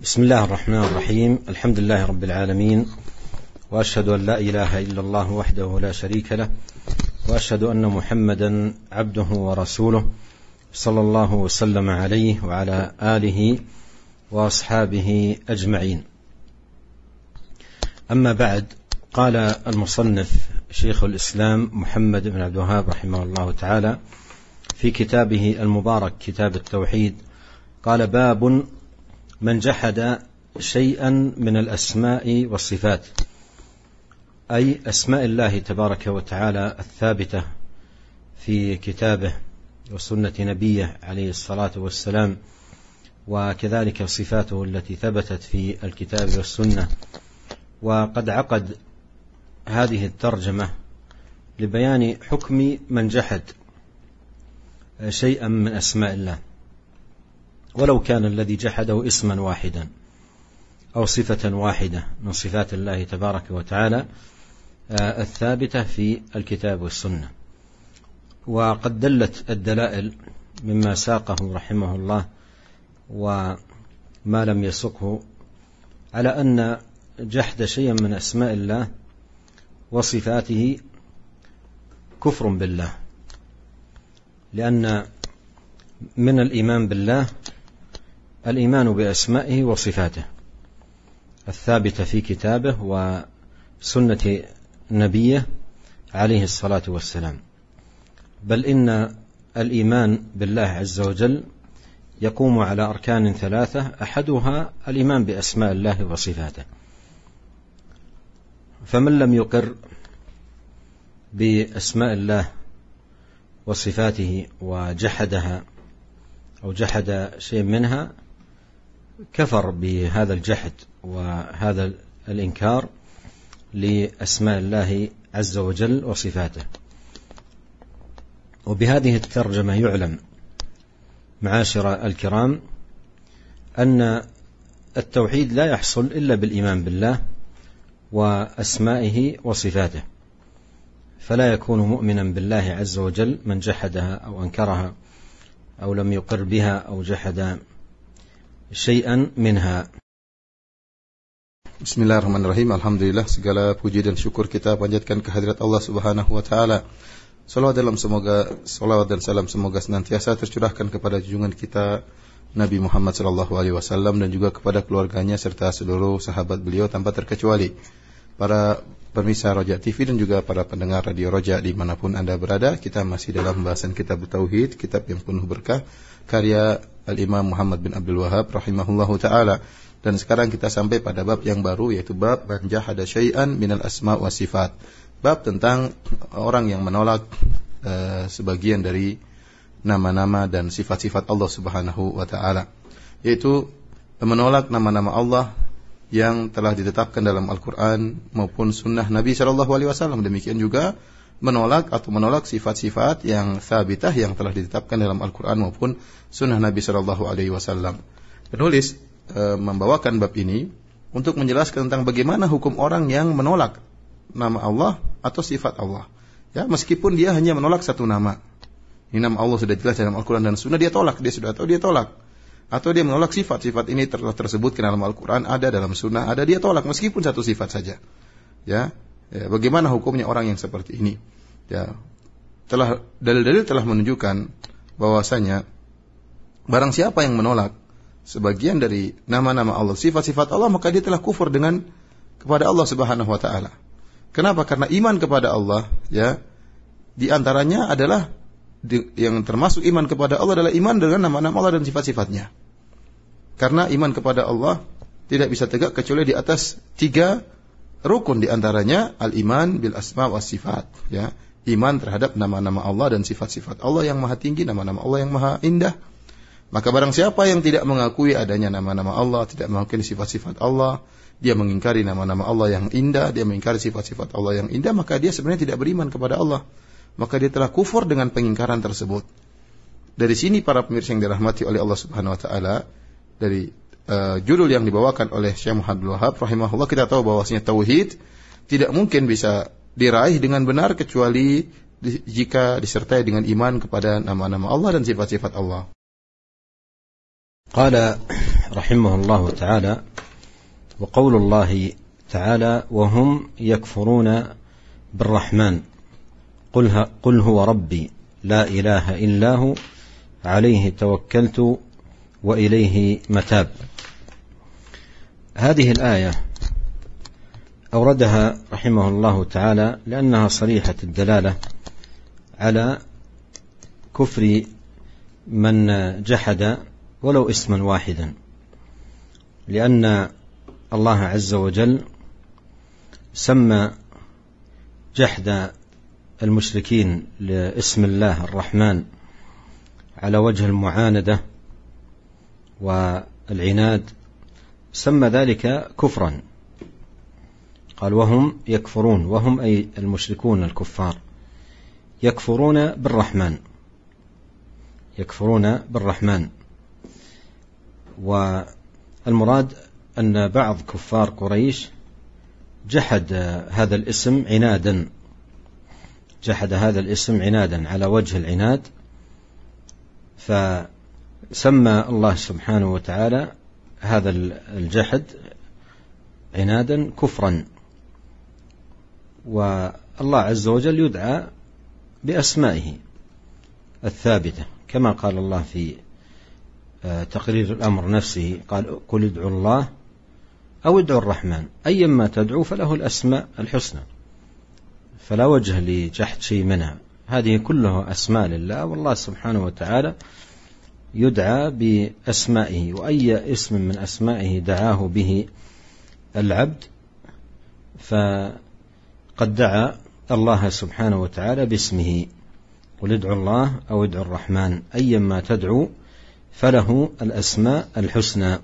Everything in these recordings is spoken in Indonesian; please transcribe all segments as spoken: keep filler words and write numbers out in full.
بسم الله الرحمن الرحيم. الحمد لله رب العالمين، وأشهد أن لا إله إلا الله وحده لا شريك له، وأشهد أن محمدا عبده ورسوله صلى الله وسلم عليه وعلى آله وأصحابه أجمعين. أما بعد، قال المصنف شيخ الإسلام محمد بن عبد الوهاب رحمه الله تعالى في كتابه المبارك كتاب التوحيد، قال: باب من جحد شيئا من الأسماء والصفات، أي أسماء الله تبارك وتعالى الثابتة في كتابه وسنة نبيه عليه الصلاة والسلام، وكذلك صفاته التي ثبتت في الكتاب والسنة. وقد عقد هذه الترجمة لبيان حكم من جحد شيئا من أسماء الله، ولو كان الذي جحده اسما واحدا أو صفة واحدة من صفات الله تبارك وتعالى الثابتة في الكتاب والسنة. وقد دلت الدلائل مما ساقه رحمه الله وما لم يسقه على أن جحد شيئا من أسماء الله وصفاته كفر بالله، لأن من الإيمان بالله الإيمان بأسمائه وصفاته الثابتة في كتابه وسنة نبيه عليه الصلاة والسلام. بل إن الإيمان بالله عز وجل يقوم على أركان ثلاثة، أحدها الإيمان بأسماء الله وصفاته. فمن لم يقر بأسماء الله وصفاته وجحدها أو جحد شيء منها كفر بهذا الجحد وهذا الإنكار لأسماء الله عز وجل وصفاته. وبهذه الترجمة يعلم معاشر الكرام أن التوحيد لا يحصل إلا بالإيمان بالله وأسمائه وصفاته، فلا يكون مؤمنا بالله عز وجل من جحدها أو أنكرها أو لم يقر بها أو جحد شيئا منها. Bismillahirrahmanirrahim. Alhamdulillah, segala puji dan syukur kita panjatkan kehadirat Allah Subhanahu wa taala. Salawat dalam semoga salawat dan salam semoga senantiasa tercurahkan kepada junjungan kita Nabi Muhammad sallallahu alaihi wasallam dan juga kepada keluarganya serta seluruh sahabat beliau tanpa terkecuali. Para pemirsa Roja T V dan juga para pendengar Radio Roja dimanapun Anda berada, kita masih dalam pembahasan kitab Tauhid, kitab yang penuh berkah karya Al-Imam Muhammad bin Abdul Wahab rahimahullahu ta'ala. Dan sekarang kita sampai pada bab yang baru, yaitu bab man jahada syai'an minal asma' wa sifat. Bab tentang orang yang menolak uh, sebagian dari nama-nama dan sifat-sifat Allah Subhanahu wa ta'ala, yaitu menolak nama-nama Allah yang telah ditetapkan dalam Al-Quran maupun sunnah Nabi shallallahu alaihi wasallam. Demikian juga menolak atau menolak sifat-sifat yang thabitah yang telah ditetapkan dalam Al-Quran maupun sunnah Nabi shallallahu alaihi wasallam. Penulis e, membawakan bab ini untuk menjelaskan tentang bagaimana hukum orang yang menolak nama Allah atau sifat Allah. Ya, meskipun dia hanya menolak satu nama. Ini nama Allah sudah jelas dalam Al-Quran dan sunnah, dia tolak, dia sudah tahu dia tolak. Atau dia menolak sifat-sifat ini telah tersebut dalam Al-Quran, ada dalam sunnah, ada, dia tolak meskipun satu sifat saja. Ya, ya, bagaimana hukumnya orang yang seperti ini? Ya, telah dalil-dalil telah menunjukkan bahwasanya barang siapa yang menolak sebagian dari nama-nama Allah, sifat-sifat Allah, maka dia telah kufur dengan kepada Allah Subhanahu wa taala. Kenapa? Karena iman kepada Allah, ya, di antaranya adalah di, yang termasuk iman kepada Allah adalah iman dengan nama-nama Allah dan sifat-sifatnya. Karena iman kepada Allah tidak bisa tegak kecuali di atas tiga rukun, di antaranya al-iman bil asma wa sifat, ya, iman terhadap nama-nama Allah dan sifat-sifat Allah yang maha tinggi, nama-nama Allah yang maha indah. Maka barang siapa yang tidak mengakui adanya nama-nama Allah, tidak mengakui sifat-sifat Allah, dia mengingkari nama-nama Allah yang indah, dia mengingkari sifat-sifat Allah yang indah, maka dia sebenarnya tidak beriman kepada Allah. Maka dia telah kufur dengan pengingkaran tersebut. Dari sini para pemirsa yang dirahmati oleh Allah Subhanahu wa taala, dari uh, judul yang dibawakan oleh Syekh Muhammad bin Wahab rahimahullah, kita tahu bahwasanya tauhid tidak mungkin bisa diraih dengan benar kecuali di, jika disertai dengan iman kepada nama-nama Allah dan sifat-sifat Allah. قال رحمه الله تعالى: وقول الله تعالى: وهم يكفرون بالرحمن قل, قل هو ربي لا إله إلا هو عليه توكلت وإليه متاب. هذه الآية أوردها رحمه الله تعالى لأنها صريحة الدلالة على كفر من جحد ولو اسما واحدا، لأن الله عز وجل سمى جحد المشركين لاسم الله الرحمن على وجه المعاندة والعناد، سمى ذلك كفرا. قال: وهم يكفرون، وهم أي المشركون الكفار يكفرون بالرحمن، يكفرون بالرحمن. والمراد أن بعض كفار قريش جحد هذا الاسم عنادا، جحد هذا الاسم عنادا على وجه العناد، فسمى الله سبحانه وتعالى هذا الجحد عنادا كفرا. والله عز وجل يدعى بأسمائه الثابتة، كما قال الله في تقرير الأمر نفسه: قال: قل ادعوا الله أو ادعوا الرحمن أيما تدعوا فله الأسماء الحسنى. فلا وجه لجحد شيء منها، هذه كلها أسماء لله، والله سبحانه وتعالى يدعى بأسمائه، وأي اسم من أسمائه دعاه به العبد فقد دعا الله سبحانه وتعالى باسمه. قل ادعوا الله أو ادعوا الرحمن أيما تدعوا فله الأسماء الحسنى.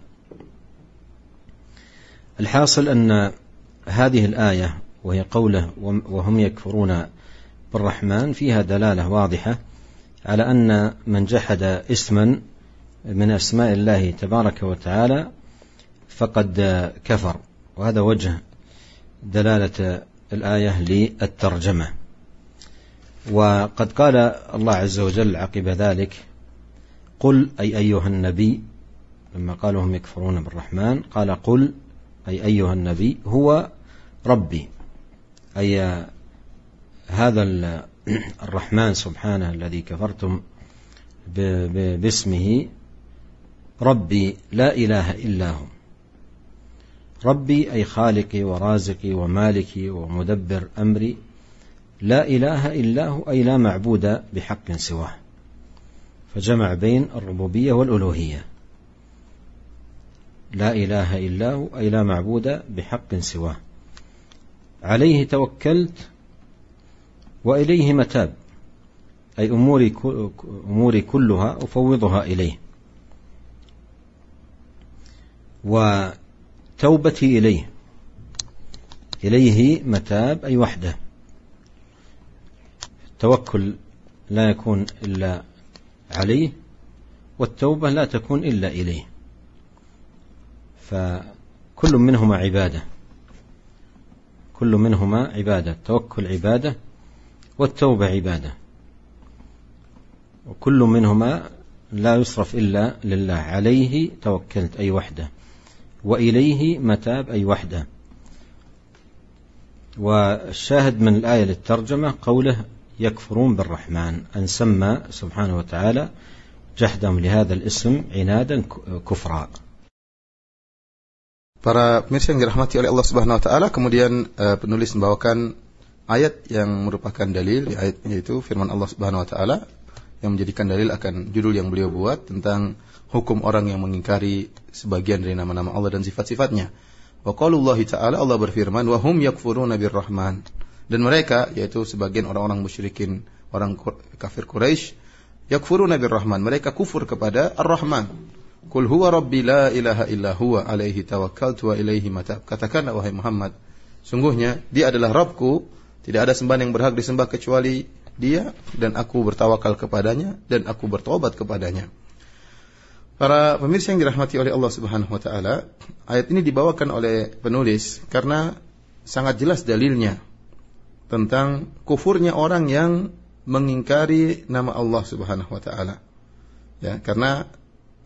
الحاصل أن هذه الآية وهي قوله وهم يكفرون بالرحمن فيها دلالة واضحة على أن من جحد اسما من أسماء الله تبارك وتعالى فقد كفر، وهذا وجه دلالة الآية للترجمة. وقد قال الله عز وجل عقب ذلك: قل أي أيها النبي، لما قالوا هم يكفرون بالرحمن قال: قل أي أيها النبي هو ربي، أي هذا الرحمن سبحانه الذي كفرتم باسمه ربي لا إله إلا هو. ربي أي خالقي ورازقي ومالكي ومدبر أمري، لا إله إلا هو أي لا معبود بحق سواه، فجمع بين الربوبية والألوهية. لا إله إلا هو أي لا معبود بحق سواه، عليه توكلت وإليه متاب، أي أموري, أموري كلها أفوضها إليه، وتوبتي إليه. إليه متاب أي وحده، التوكل لا يكون إلا عليه، والتوبة لا تكون إلا إليه، فكل منهما عبادة، كل منهما عبادة، التوكل عبادة والتوبة عبادة، وكل منهما لا يصرف إلا لله. عليه توكلت أي وحده، وإليه متاب أي وحده. والشاهد من الآية للترجمة قوله يكفرون بالرحمن، أن سمى سبحانه وتعالى جحدهم لهذا الاسم عنادا كفرا. Para pemirsa yang dirahmati oleh Allah Subhanahu wa taala, kemudian uh, penulis membawakan ayat yang merupakan dalil, yaitu firman Allah Subhanahu wa taala yang menjadikan dalil akan judul yang beliau buat tentang hukum orang yang mengingkari sebagian dari nama-nama Allah dan sifat-sifatnya. Wa qaulullahi ta'ala, Allah berfirman, wa hum yakfuruna birrahman, dan mereka, yaitu sebagian orang-orang musyrikin, orang kafir Quraisy, yakfuruna birrahman, mereka kufur kepada Ar-Rahman. Qul huwa rabbi la ilaha illa huwa alaihi tawakkaltu wa ilaihi matab. Katakanlah wahai Muhammad, sungguhnya dia adalah Rabbku, tidak ada sembahan yang berhak disembah kecuali dia, dan aku bertawakal kepadanya dan aku bertobat kepadanya. Para pemirsa yang dirahmati oleh Allah Subhanahu wa taala, ayat ini dibawakan oleh penulis karena sangat jelas dalilnya tentang kufurnya orang yang mengingkari nama Allah Subhanahu wa taala. Ya, karena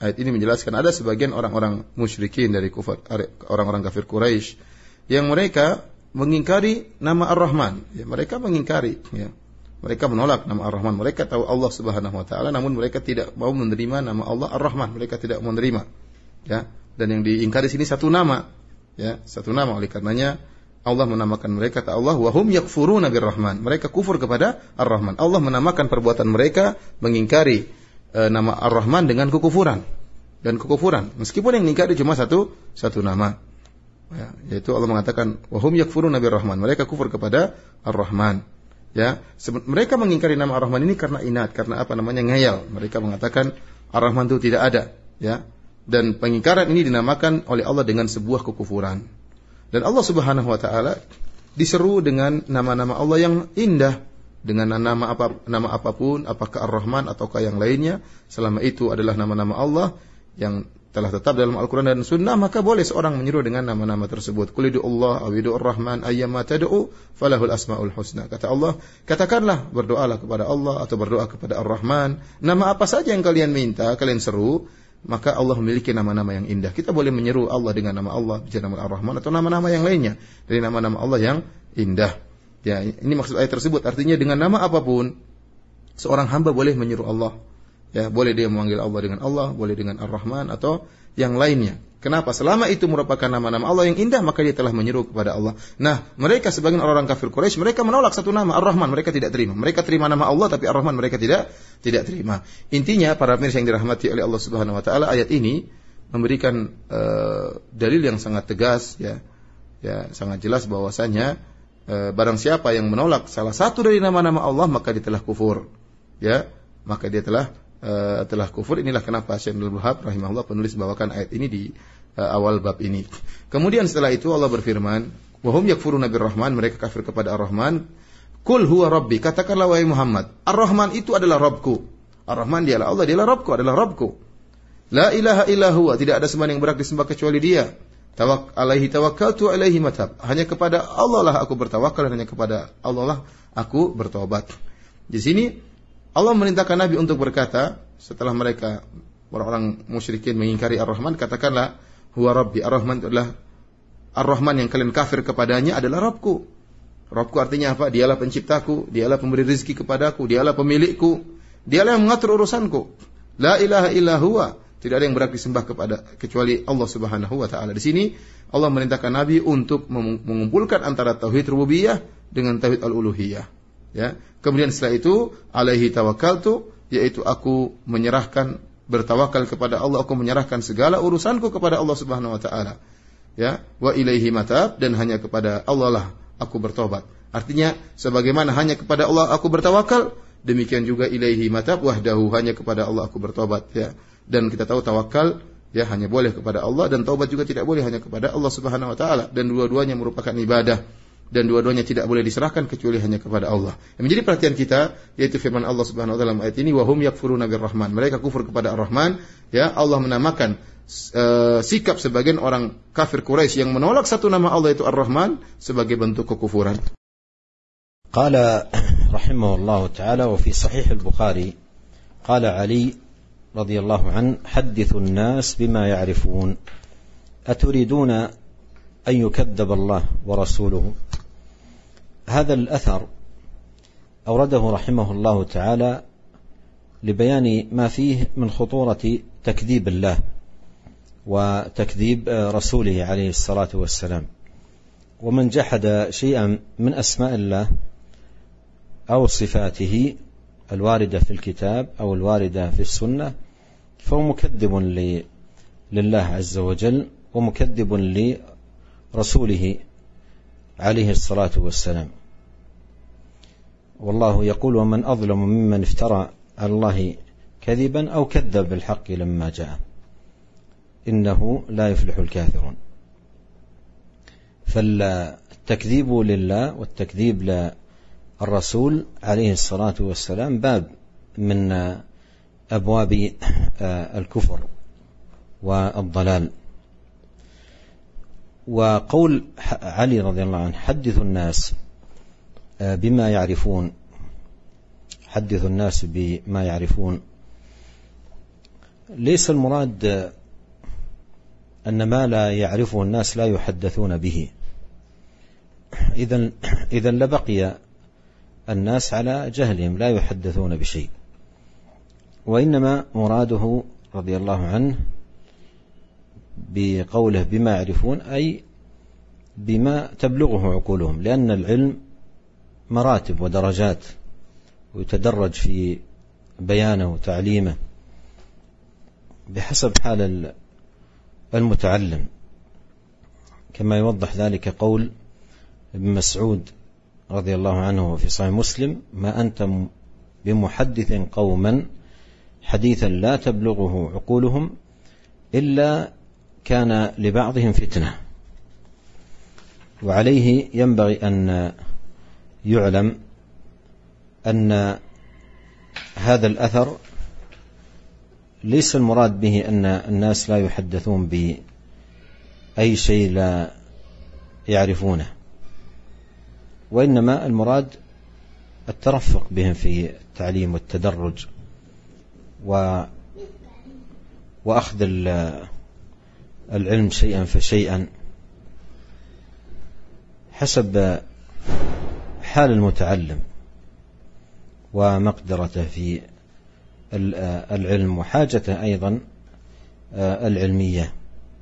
Ayat ini menjelaskan ada sebagian orang-orang musyrikin dari kufar, orang-orang kafir Quraisy yang mereka mengingkari nama Ar-Rahman. Ya, mereka mengingkari, ya. Mereka menolak nama Ar-Rahman. Mereka tahu Allah Subhanahu wa taala, namun mereka tidak mau menerima nama Allah Ar-Rahman. Mereka tidak mau menerima. Ya, dan yang diingkari sini satu nama, ya, satu nama. Oleh karenanya Allah menamakan mereka ta Allah wa hum yakfuruna bir-Rahman. Mereka kufur kepada Ar-Rahman. Allah menamakan perbuatan mereka mengingkari e, nama Ar-Rahman dengan kekufuran dan kekufuran. Meskipun yang mengingkari cuma satu satu nama. Ya, yaitu Allah mengatakan wa hum yakfuruna bir-Rahman. Mereka kufur kepada Ar-Rahman. Ya, mereka mengingkari nama Ar-Rahman ini karena inat, karena apa namanya ngayal. Mereka mengatakan Ar-Rahman itu tidak ada, ya. Dan pengingkaran ini dinamakan oleh Allah dengan sebuah kekufuran. Dan Allah Subhanahu wa taala diseru dengan nama-nama Allah yang indah, dengan nama apa nama apapun, apakah Ar-Rahman ataukah yang lainnya, selama itu adalah nama-nama Allah yang telah tetap dalam Al-Quran dan Sunnah, maka boleh seorang menyeru dengan nama-nama tersebut. Qul Allah aw idu Ar-Rahman ayyama tad'u falahul asmaul husna. Kata Allah, katakanlah, berdoalah kepada Allah atau berdoa kepada Ar-Rahman, nama apa saja yang kalian minta, kalian seru, maka Allah memiliki nama-nama yang indah. Kita boleh menyeru Allah dengan nama Allah, bicara nama Ar-Rahman atau nama-nama yang lainnya dari nama-nama Allah yang indah. Ya, ini maksud ayat tersebut. Artinya dengan nama apapun seorang hamba boleh menyeru Allah. Ya, boleh dia memanggil Allah dengan Allah, boleh dengan Ar-Rahman atau yang lainnya. Kenapa? Selama itu merupakan nama-nama Allah yang indah, maka dia telah menyeru kepada Allah. Nah, mereka sebagian orang kafir Quraisy, mereka menolak satu nama Ar-Rahman, mereka tidak terima. Mereka terima nama Allah, tapi Ar-Rahman mereka tidak tidak terima. Intinya, para pemirsa yang dirahmati oleh Allah Subhanahu wa taala, ayat ini memberikan uh, dalil yang sangat tegas, ya, ya, sangat jelas bahwasanya uh, barang siapa yang menolak salah satu dari nama-nama Allah, maka dia telah kufur, ya, maka dia telah Uh, telah kufur. Inilah kenapa Syekh Abdul Wahab rahimahullah penulis bawakan ayat ini di uh, awal bab ini. Kemudian setelah itu Allah berfirman, wa hum yakfuruna bir-Rahman, mereka kafir kepada Ar-Rahman. Qul huwa rabbi, katakanlah wahai Muhammad, Ar-Rahman itu adalah Rabbku. Ar-Rahman dialah Allah, dialah Rabbku, adalah Rabbku. La ilaha illa huwa, tidak ada sembahan yang berhak disembah kecuali Dia. Tawak alaihi tawakkaltu alaihi matab. Hanya kepada Allah lah aku bertawakal dan hanya kepada Allah lah aku bertobat. Di sini Allah memerintahkan Nabi untuk berkata, setelah mereka orang-orang musyrikin mengingkari Ar-Rahman, katakanlah huwa rabbi, Ar-Rahman itu adalah Ar-Rahman yang kalian kafir kepadanya adalah Rabbku. Rabbku artinya apa? Dialah penciptaku, dialah pemberi rezeki kepadaku, dialah pemilikku, dialah yang mengatur urusanku. La ilaha illa huwa, tidak ada yang berhak disembah kepada kecuali Allah Subhanahu wa taala. Di sini Allah memerintahkan Nabi untuk mengumpulkan antara tauhid rububiyah dengan tauhid al-uluhiyah. Ya, kemudian setelah itu alaihi tawakkaltu, yaitu aku menyerahkan, bertawakal kepada Allah, aku menyerahkan segala urusanku kepada Allah Subhanahu wa taala. Ya, wa ilaihi matab, dan hanya kepada Allah lah aku bertobat. Artinya sebagaimana hanya kepada Allah aku bertawakal, demikian juga ilaihi matab wahdahu, hanya kepada Allah aku bertobat, ya. Dan kita tahu tawakal ya hanya boleh kepada Allah, dan taubat juga tidak boleh hanya kepada Allah Subhanahu wa taala, dan dua-duanya merupakan ibadah. Dan dua-duanya tidak boleh diserahkan kecuali hanya kepada Allah. Yang menjadi perhatian kita yaitu firman Allah Subhanahu wa taala dalam ayat ini, wa hum yakfuruna bir-Rahman. Mereka kufur kepada Ar-Rahman, ya. Allah menamakan uh, sikap sebagian orang kafir Quraisy yang menolak satu nama Allah itu Ar-Rahman sebagai bentuk kekufuran. Qala rahimahullahu taala wa fi sahih al-Bukhari qala Ali radhiyallahu an hadithu an-nas bima ya'rifun aturiduna an yukadzdzaba Allah wa rasuluhu. هذا الأثر أورده رحمه الله تعالى لبيان ما فيه من خطورة تكذيب الله وتكذيب رسوله عليه الصلاة والسلام. ومن جحد شيئا من أسماء الله أو صفاته الواردة في الكتاب أو الواردة في السنة فهو مكذب لله عز وجل ومكذب لرسوله عليه الصلاة والسلام. والله يقول ومن أظلم ممن افترى على الله كذبا أو كذب بالحق لما جاء إنه لا يفلح الكافرون. فالتكذيب لله والتكذيب للرسول عليه الصلاة والسلام باب من أبواب الكفر والضلال. وقول علي رضي الله عنه حدثوا الناس بما يعرفون حدثوا الناس بما يعرفون ليس المراد أن ما لا يعرفه الناس لا يحدثون به، إذن إذن لبقي الناس على جهلهم لا يحدثون بشيء، وإنما مراده رضي الله عنه بقوله بما يعرفون أي بما تبلغه عقولهم، لأن العلم مراتب ودرجات ويتدرج في بيانه وتعليمه بحسب حال المتعلم، كما يوضح ذلك قول ابن مسعود رضي الله عنه في صحيح مسلم: ما أنت بمحدث قوما حديثا لا تبلغه عقولهم إلا كان لبعضهم فتنة. وعليه ينبغي أن يعلم أن هذا الأثر ليس المراد به أن الناس لا يحدثون بأي شيء لا يعرفونه، وإنما المراد الترفق بهم في التعليم والتدرج و وأخذ العلم شيئا فشيئا حسب حال المتعلم ومقدرته في العلم وحاجته أيضا العلمية.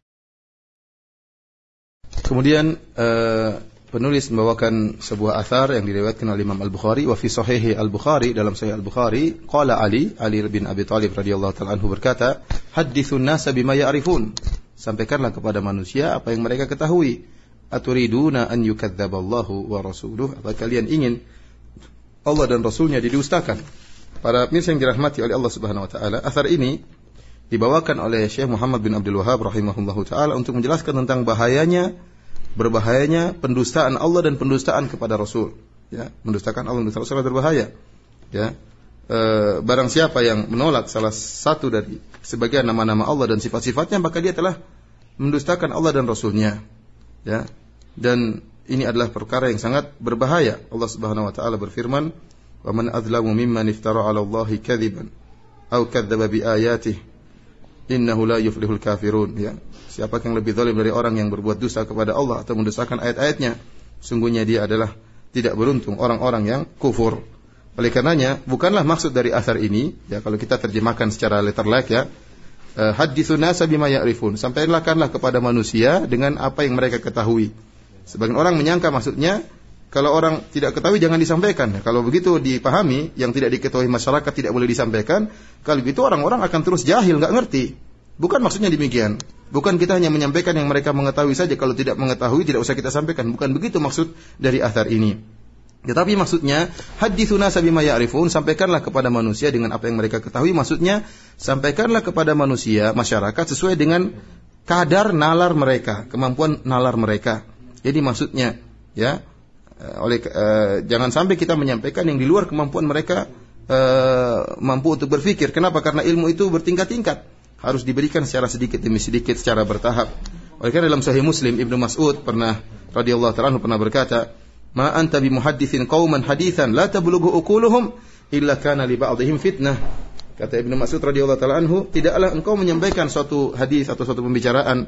Kemudian uh, penulis membawakan sebuah athar yang diriwayatkan oleh Imam Al-Bukhari. Wa fi sahih Al-Bukhari, dalam sahih Al-Bukhari, qala Ali, Ali bin Abi Thalib radhiyallahu ta'ala anhu berkata, hadithun nasa bima ya'rifun, sampaikanlah kepada manusia apa yang mereka ketahui. Aturiduna an yukadzdzaballahu wa rasuluh, apa kalian ingin Allah dan Rasulnya didustakan? Para pemirsa yang dirahmati oleh Allah Subhanahu wa taala, athar ini dibawakan oleh Syekh Muhammad bin Abdul Wahhab rahimahullahu taala untuk menjelaskan tentang bahayanya berbahayanya pendustaan Allah dan pendustaan kepada Rasul. Ya, mendustakan Allah dan Rasul berbahaya. Ya, e, barang siapa yang menolak salah satu dari sebagian nama-nama Allah dan sifat-sifatnya, maka dia telah mendustakan Allah dan Rasulnya. Ya, dan ini adalah perkara yang sangat berbahaya. Allah Subhanahu wa taala berfirman, "Wa man adzlamu mimman iftara 'ala Allahi kadziban aw kadzdzaba bi ayatihi innahu la yuflihul kafirun." Ya, siapa yang lebih zalim dari orang yang berbuat dusta kepada Allah atau mendustakan ayat-ayatnya? Sungguhnya dia adalah tidak beruntung orang-orang yang kufur. Oleh karenanya, bukanlah maksud dari athar ini, ya kalau kita terjemahkan secara letter like ya, hadithun nasa bima ya'rifun, sampaikanlah kepada manusia dengan apa yang mereka ketahui. Sebagian orang menyangka maksudnya kalau orang tidak ketahui jangan disampaikan. Kalau begitu dipahami, yang tidak diketahui masyarakat tidak boleh disampaikan. Kalau begitu orang-orang akan terus jahil, enggak ngerti. Bukan maksudnya demikian. Bukan kita hanya menyampaikan yang mereka mengetahui saja, kalau tidak mengetahui tidak usah kita sampaikan. Bukan begitu maksud dari athar ini. Tetapi maksudnya hadithun nasa bima ya'rifun, sampaikanlah kepada manusia dengan apa yang mereka ketahui. Maksudnya sampaikanlah kepada manusia, masyarakat sesuai dengan kadar nalar mereka, kemampuan nalar mereka. Jadi maksudnya ya, oleh uh, jangan sampai kita menyampaikan yang di luar kemampuan mereka uh, mampu untuk berpikir. Kenapa? Karena ilmu itu bertingkat-tingkat, harus diberikan secara sedikit demi sedikit, secara bertahap. Oleh karena dalam Sahih Muslim, Ibnu Mas'ud pernah radhiyallahu ta'ala anhu pernah berkata, "Ma anta bimuhadditsin qauman haditsan la tablughu uquluhum illa kana li ba'dihim fitnah." Kata Ibnu Mas'ud radhiyallahu ta'ala anhu, tidaklah engkau menyampaikan suatu hadis atau suatu pembicaraan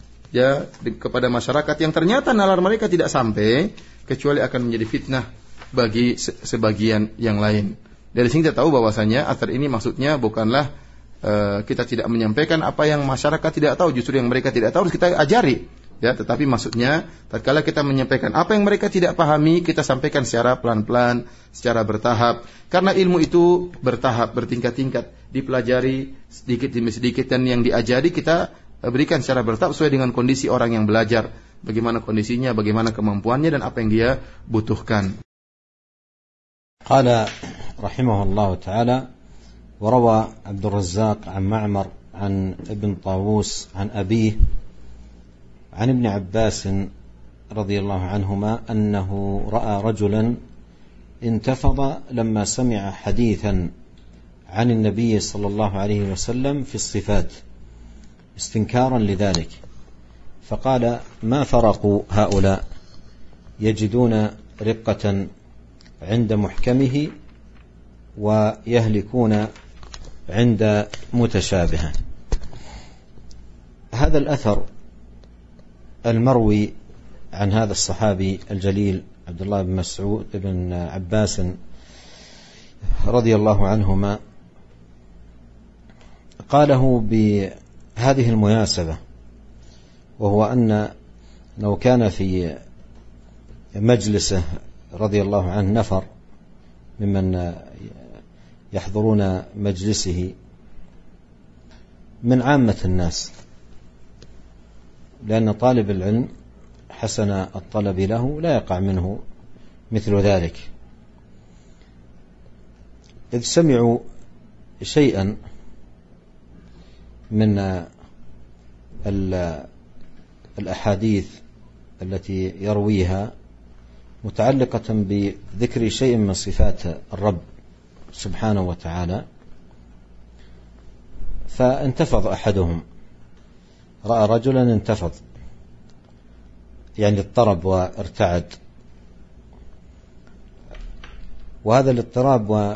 ya kepada masyarakat yang ternyata nalar mereka tidak sampai, kecuali akan menjadi fitnah bagi sebagian yang lain. Dari sini kita tahu bahwasanya athar ini maksudnya bukanlah uh, kita tidak menyampaikan apa yang masyarakat tidak tahu, justru yang mereka tidak tahu harus kita ajari. Ya, tetapi maksudnya tatkala kita menyampaikan apa yang mereka tidak pahami, kita sampaikan secara pelan-pelan, secara bertahap. Karena ilmu itu bertahap, bertingkat-tingkat, dipelajari sedikit demi sedikit, dan yang diajari kita berikan secara bertahap sesuai dengan kondisi orang yang belajar, bagaimana kondisinya, bagaimana kemampuannya, dan apa yang dia butuhkan. Qala rahimahullah ta'ala wa rawa Abdul Razzaq an Ma'mar an Ibn Tawus an Abih an Ibn Abbas radhiyallahu anhuma annahu ra'a rajulan intafada lamma sami'a hadithan an an-nabiy sallallahu alayhi wa sallam fi as-sifat استنكارا لذلك فقال ما فرق هؤلاء يجدون رقة عند محكمه ويهلكون عند متشابهه هذا الأثر المروي عن هذا الصحابي الجليل عبد الله بن مسعود بن عباس رضي الله عنهما قاله بهذه المناسبة، وهو أن لو كان في مجلسه رضي الله عنه نفر ممن يحضرون مجلسه من عامة الناس، لأن طالب العلم حسن الطلب له لا يقع منه مثل ذلك، إذ سمعوا شيئا من الأحاديث التي يرويها متعلقة بذكر شيء من صفات الرب سبحانه وتعالى، فانتفض أحدهم، رأى رجلا انتفض يعني اضطرب وارتعد، وهذا الاضطراب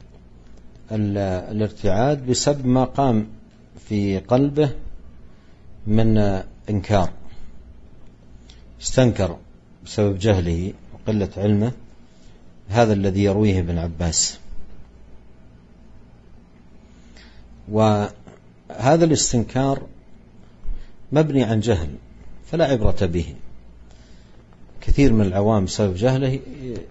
والارتعاد بسبب ما قام في قلبه من إنكار، استنكر بسبب جهله وقلة علمه هذا الذي يرويه ابن عباس. وهذا الاستنكار مبني عن جهل فلا عبرة به. كثير من العوام بسبب جهله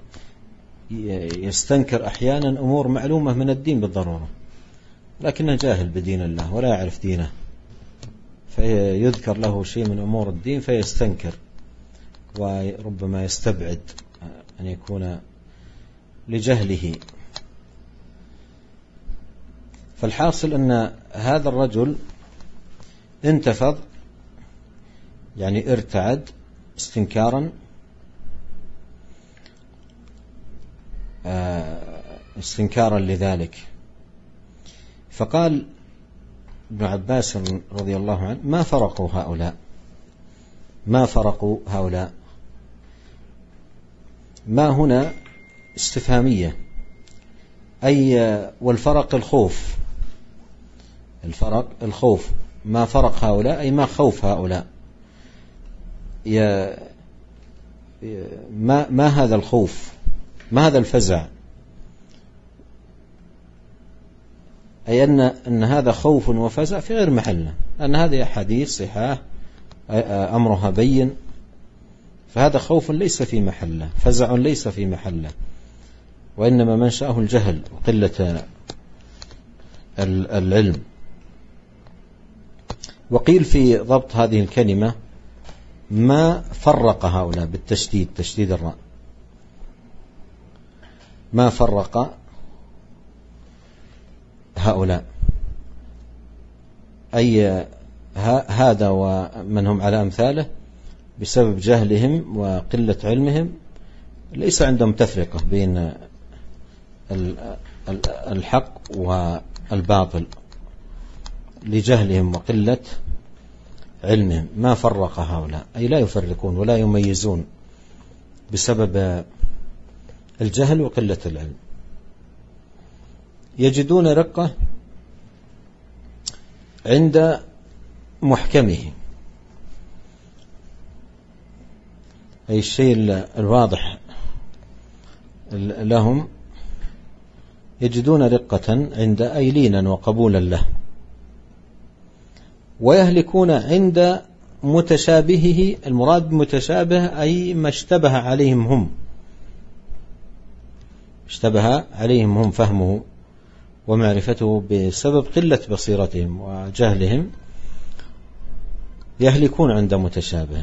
يستنكر أحيانا أمور معلومة من الدين بالضرورة، لكنه جاهل بدين الله ولا يعرف دينه، فيذكر له شيء من أمور الدين فيستنكر، وربما يستبعد أن يكون لجهله. فالحاصل أن هذا الرجل انتفض يعني ارتعد استنكارا استنكارا لذلك، فقال ابن عباس رضي الله عنه: ما فرقوا هؤلاء ما فرقوا هؤلاء ما هنا استفهامية، أي والفرق الخوف، الفرق الخوف، ما فرق هؤلاء أي ما خوف هؤلاء، يا ما, ما هذا الخوف، ما هذا الفزع، أي أن, أن هذا خوف وفزع في غير محله، أن هذه أحاديث صحاح أمرها بين، فهذا خوف ليس في محله، فزع ليس في محله، وإنما منشأه الجهل وقلة العلم. وقيل في ضبط هذه الكلمة ما فرق هؤلاء بالتشديد، تشديد الراء، ما فرق هؤلاء، أي هذا ومن هم على أمثاله بسبب جهلهم وقلة علمهم ليس عندهم تفرقة بين الحق والباطل لجهلهم وقلة علمهم. ما فرق هؤلاء أي لا يفرقون ولا يميزون بسبب الجهل وقلة العلم، يجدون رقة عند محكمه، أي الشيء الواضح لهم يجدون رقة عند أي لينا وقبولا له، ويهلكون عند متشابهه. المراد بمتشابه أي ما اشتبه عليهم هم اشتبه عليهم هم فهمه ومعرفته بسبب قلة بصيرتهم وجهلهم، يهلكون عند متشابه.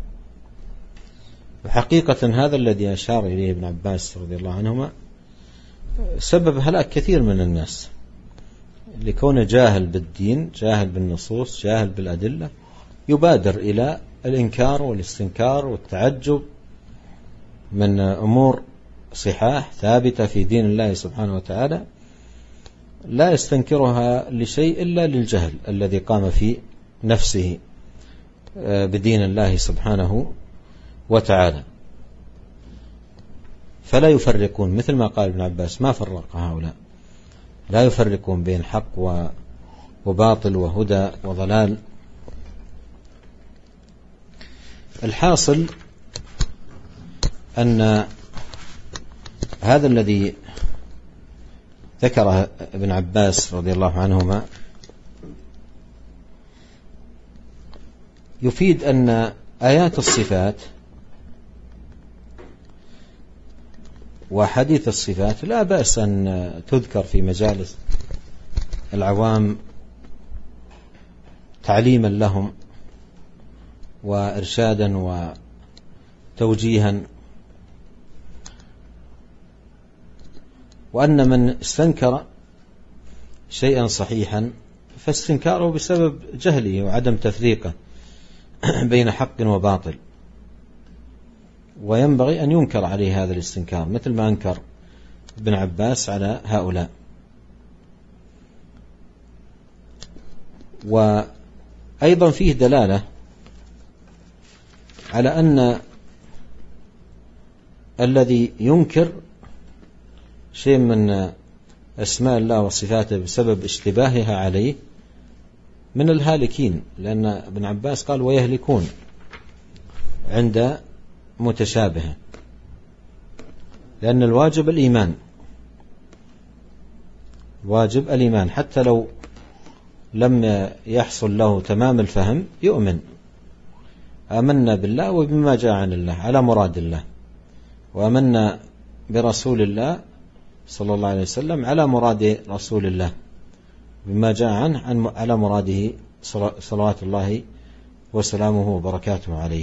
حقيقة هذا الذي أشار إليه ابن عباس رضي الله عنهما سبب هلاك كثير من الناس، لكونه جاهل بالدين، جاهل بالنصوص، جاهل بالأدلة، يبادر إلى الإنكار والاستنكار والتعجب من أمور صحاح ثابتة في دين الله سبحانه وتعالى، لا يستنكرها لشيء إلا للجهل الذي قام في نفسه بدين الله سبحانه وتعالى. فلا يفرقون، مثل ما قال ابن عباس: ما فرق هؤلاء، لا يفرقون بين حق وباطل وهدى وضلال، الحاصل أن هذا الذي ذكره ابن عباس رضي الله عنهما يفيد أن آيات الصفات وحديث الصفات لا بأس أن تذكر في مجالس العوام تعليما لهم وإرشادا وتوجيها، وأن من استنكر شيئا صحيحا فاستنكاره بسبب جهله وعدم تفريقه بين حق وباطل، وينبغي أن ينكر عليه هذا الاستنكار مثل ما أنكر ابن عباس على هؤلاء. وأيضا فيه دلالة على أن الذي ينكر شيء من أسماء الله وصفاته بسبب اشتباهها عليه من الهالكين، لأن ابن عباس قال ويهلكون عند متشابهة، لأن الواجب الإيمان، واجب الإيمان حتى لو لم يحصل له تمام الفهم يؤمن، آمنا بالله وبما جاء عن الله على مراد الله، وآمنا برسول الله صلى الله عليه وسلم على مراد رسول الله بما جاء عنه على مراده صلوات الله وسلامه وبركاته عليه.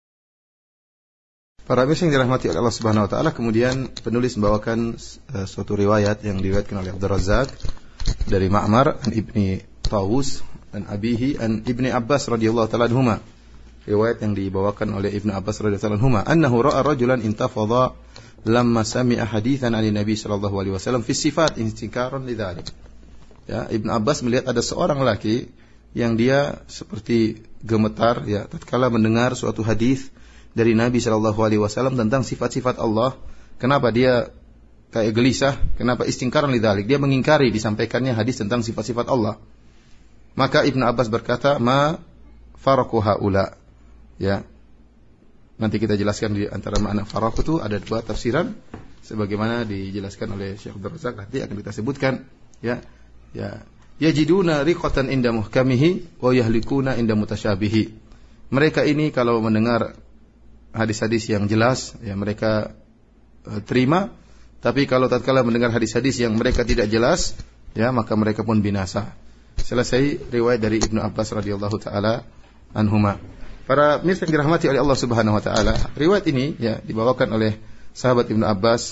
Para pemirsa yang dirahmati oleh Allah Subhanahu wa taala, kemudian penulis membawakan uh, suatu riwayat yang diriwayatkan oleh Abdul Razzaq dari Ma'mar an Ibni Tawus an Abihi an Ibni Abbas radhiyallahu ta'ala anhuma. Riwayat yang dibawakan oleh Ibnu Abbas radhiyallahu ta'ala anhuma, annahu ra'a rajulan intafadha lamma sami'a haditsan 'ani Nabi sallallahu alaihi wasallam fi sifat instikaran lidzalik. Ya, Ibnu Abbas melihat ada seorang laki yang dia seperti gemetar ya tatkala mendengar suatu hadis dari Nabi sallallahu alaihi wasallam tentang sifat-sifat Allah. Kenapa dia kayak gelisah? Kenapa istingkaran lidzalik? Dia mengingkari disampaikannya hadis tentang sifat-sifat Allah. Maka Ibnu Abbas berkata, "Ma faraku haula." Ya. Nanti kita jelaskan di antara makna faraq itu ada dua tafsiran sebagaimana dijelaskan oleh Syekh Abdul Razzaq, nanti akan kita sebutkan ya. Ya. Yajiduna riqatan inda muhkamihi wa yahlikuna inda mutasyabihi. Mereka ini kalau mendengar hadis-hadis yang jelas ya mereka uh, terima, tapi kalau tatkala mendengar hadis-hadis yang mereka tidak jelas ya maka mereka pun binasa. Selesai riwayat dari Ibnu Abbas radhiyallahu taala anhuma. Para pemirsa yang dirahmati oleh Allah Subhanahu wa taala, riwayat ini ya dibawakan oleh sahabat Ibnu Abbas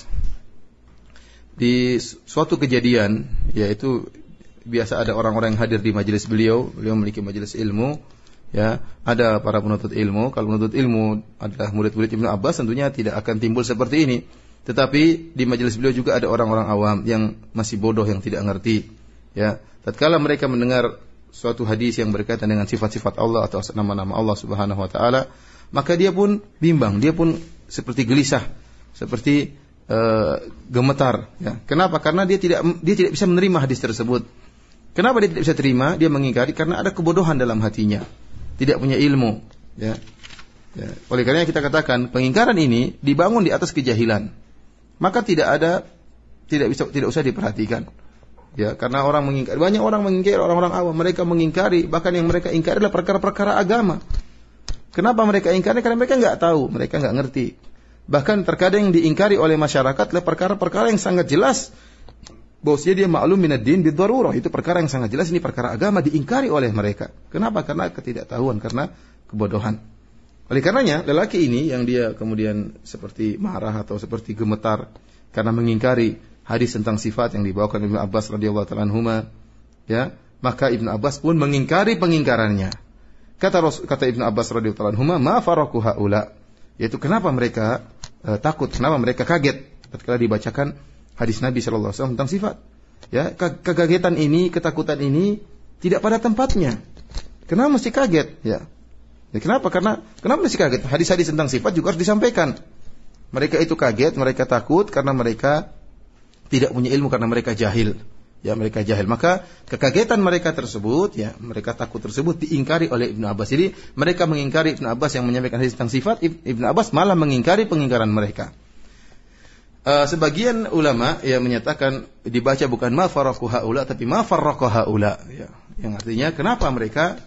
di suatu kejadian, yaitu biasa ada orang-orang yang hadir di majelis beliau, beliau memiliki majelis ilmu. Ya, ada para penuntut ilmu. Kalau penuntut ilmu adalah murid-murid Ibnu Abbas, tentunya tidak akan timbul seperti ini. Tetapi di majelis beliau juga ada orang-orang awam yang masih bodoh, yang tidak ngerti. Ya, tatkala mereka mendengar suatu hadis yang berkaitan dengan sifat-sifat Allah atau nama-nama Allah Subhanahu wa taala, maka dia pun bimbang, dia pun seperti gelisah, seperti uh, gemetar. Ya. Kenapa? Karena dia tidak dia tidak bisa menerima hadis tersebut. Kenapa dia tidak bisa terima? Dia mengingkari karena ada kebodohan dalam hatinya. Tidak punya ilmu, ya. Ya. Oleh karena kita katakan pengingkaran ini dibangun di atas kejahilan, maka tidak ada, tidak bisa, tidak usah diperhatikan, ya. Karena orang mengingkari, banyak orang mengingkari, orang-orang awam mereka mengingkari, bahkan yang mereka ingkari adalah perkara-perkara agama. Kenapa mereka ingkari? Karena mereka nggak tahu, mereka nggak ngerti. Bahkan terkadang yang diingkari oleh masyarakat adalah perkara-perkara yang sangat jelas. Bahwasanya dia maklum minad din bid-darurah, itu perkara yang sangat jelas, ini perkara agama diingkari oleh mereka. Kenapa? Karena ketidaktahuan, karena kebodohan. Oleh karenanya lelaki ini yang dia kemudian seperti marah atau seperti gemetar karena mengingkari hadis tentang sifat yang dibawakan Ibnu Abbas radhiyallahu ta'ala anhuma, ya, maka Ibnu Abbas pun mengingkari pengingkarannya. Kata kata Ibnu Abbas radhiyallahu ta'ala anhuma, "Ma faraku haula." Yaitu kenapa mereka uh, takut, kenapa mereka kaget ketika dibacakan hadis Nabi sallallahu alaihi wasallam tentang sifat. Ya, kekagetan ini, ketakutan ini tidak pada tempatnya. Kenapa mesti kaget? Ya. Ya kenapa? Karena kenapa mesti kaget? Hadis-hadis tentang sifat juga harus disampaikan. Mereka itu kaget, mereka takut karena mereka tidak punya ilmu, karena mereka jahil. Ya, mereka jahil. Maka kekagetan mereka tersebut, ya, mereka takut tersebut diingkari oleh Ibnu Abbas. Jadi mereka mengingkari Ibnu Abbas yang menyampaikan hadis tentang sifat, Ibnu Abbas malah mengingkari pengingkaran mereka. Uh, sebagian ulama yang menyatakan dibaca bukan ma faraqu haula tapi ma farraqa haula, ya. Yang artinya kenapa mereka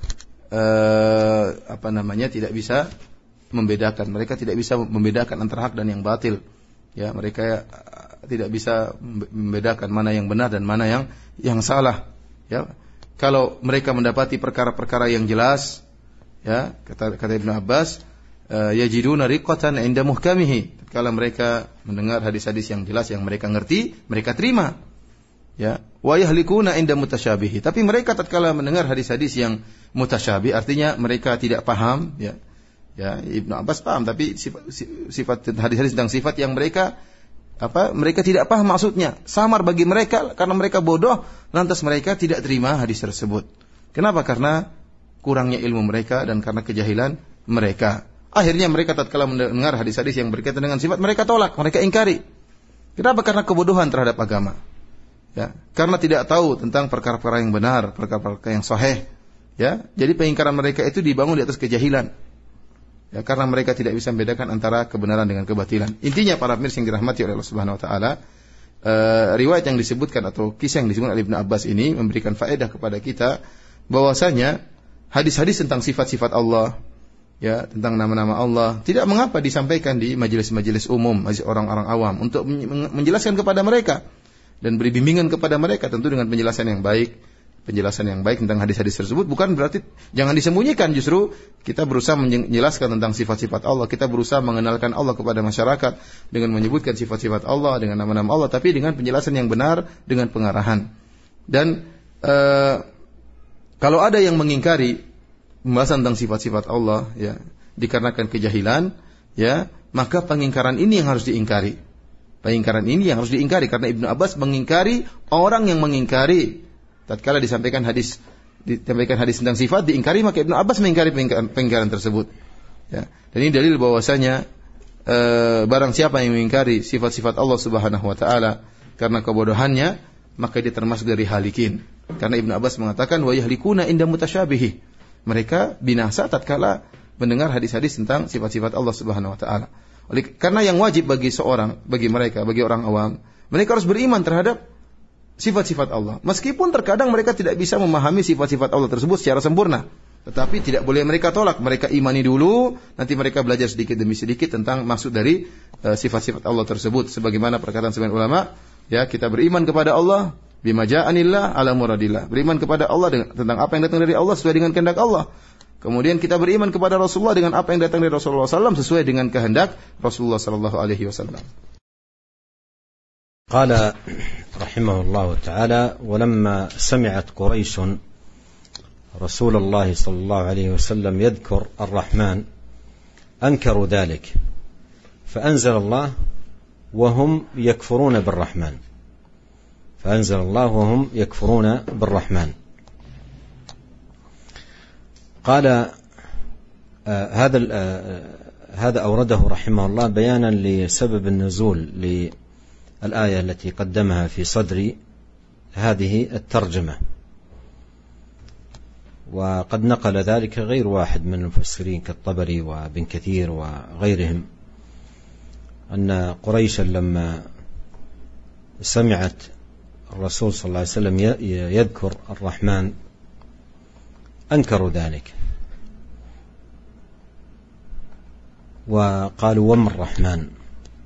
uh, apa namanya tidak bisa membedakan, mereka tidak bisa membedakan antara hak dan yang batil. Ya, mereka tidak bisa membedakan mana yang benar dan mana yang yang salah. Ya, kalau mereka mendapati perkara-perkara yang jelas, ya, kata kata Ibnu Abbas, yajiduna riqatan 'inda muhkamihi. Kalau mereka mendengar hadis-hadis yang jelas yang mereka ngerti, mereka terima. Ya, wa yahlikuna 'inda mutasyabihi. Tapi mereka tatkala mendengar hadis-hadis yang mutasyabih, artinya mereka tidak paham, ya. Ya, Ibnu Abbas paham, tapi sifat, sifat hadis-hadis tentang sifat yang mereka apa? Mereka tidak paham maksudnya. Samar bagi mereka karena mereka bodoh, lantas mereka tidak terima hadis tersebut. Kenapa? Karena kurangnya ilmu mereka dan karena kejahilan mereka. Akhirnya mereka tatkala mendengar hadis-hadis yang berkaitan dengan sifat, mereka tolak, mereka ingkari. Kenapa? Karena kebodohan terhadap agama. Ya, karena tidak tahu tentang perkara-perkara yang benar, perkara-perkara yang sahih. Ya, jadi pengingkaran mereka itu dibangun di atas kejahilan. Ya, karena mereka tidak bisa membedakan antara kebenaran dengan kebatilan. Intinya para pemirsa yang dirahmati oleh Allah Subhanahu wa taala, uh, riwayat yang disebutkan atau kisah yang disebutkan oleh Ibnu Abbas ini memberikan faedah kepada kita bahwasanya hadis-hadis tentang sifat-sifat Allah, ya, tentang nama-nama Allah tidak mengapa disampaikan di majelis-majelis umum, majelis orang-orang awam untuk menjelaskan kepada mereka dan beri bimbingan kepada mereka, tentu dengan penjelasan yang baik. Penjelasan yang baik tentang hadis-hadis tersebut bukan berarti jangan disembunyikan, justru kita berusaha menjelaskan tentang sifat-sifat Allah, kita berusaha mengenalkan Allah kepada masyarakat dengan menyebutkan sifat-sifat Allah dengan nama-nama Allah, tapi dengan penjelasan yang benar, dengan pengarahan. Dan uh, kalau ada yang mengingkari pembahasan tentang sifat-sifat Allah, ya, dikarenakan kejahilan, ya, maka pengingkaran ini yang harus diingkari. Pengingkaran ini yang harus diingkari karena Ibnu Abbas mengingkari orang yang mengingkari. Tatkala disampaikan hadis disampaikan hadis tentang sifat diingkari, maka Ibnu Abbas mengingkari pengingkaran, pengingkaran tersebut. Ya. Dan ini dalil bahwasanya e, barang siapa yang mengingkari sifat-sifat Allah Subhanahu wa taala karena kebodohannya, maka dia termasuk dari halikin. Karena Ibnu Abbas mengatakan wa yahlikuna inda mutasyabihi. Mereka binasa tatkala mendengar hadis-hadis tentang sifat-sifat Allah Subhanahu wa taala. Oleh karena yang wajib bagi seorang, bagi mereka, bagi orang awam, mereka harus beriman terhadap sifat-sifat Allah. Meskipun terkadang mereka tidak bisa memahami sifat-sifat Allah tersebut secara sempurna. Tetapi tidak boleh mereka tolak. Mereka imani dulu, nanti mereka belajar sedikit demi sedikit tentang maksud dari uh, sifat-sifat Allah tersebut. Sebagaimana perkataan sebagian ulama, ya, kita beriman kepada Allah, bima ja'anillah ala muradillah. Beriman kepada Allah dengan, tentang apa yang datang dari Allah sesuai dengan kehendak Allah. Kemudian kita beriman kepada Rasulullah dengan apa yang datang dari Rasulullah shallallahu alaihi wasallam sesuai dengan kehendak Rasulullah sallallahu alaihi wasallam. قال رحمه الله تعالى: ولما سمعت قريش رسول الله صلى الله عليه وسلم يذكر الرحمن أنكروا ذلك فأنزل الله وهم يكفرون بالرحمن فأنزل الله وهم يكفرون بالرحمن. قال آه هذا آه هذا أورده رحمه الله بيانا لسبب النزول ل الآية التي قدمها في صدر هذه الترجمة، وقد نقل ذلك غير واحد من المفسرين كالطبري وابن كثير وغيرهم أن قريشا لما سمعت الرسول صلى الله عليه وسلم يذكر الرحمن أنكروا ذلك وقالوا وما الرحمن،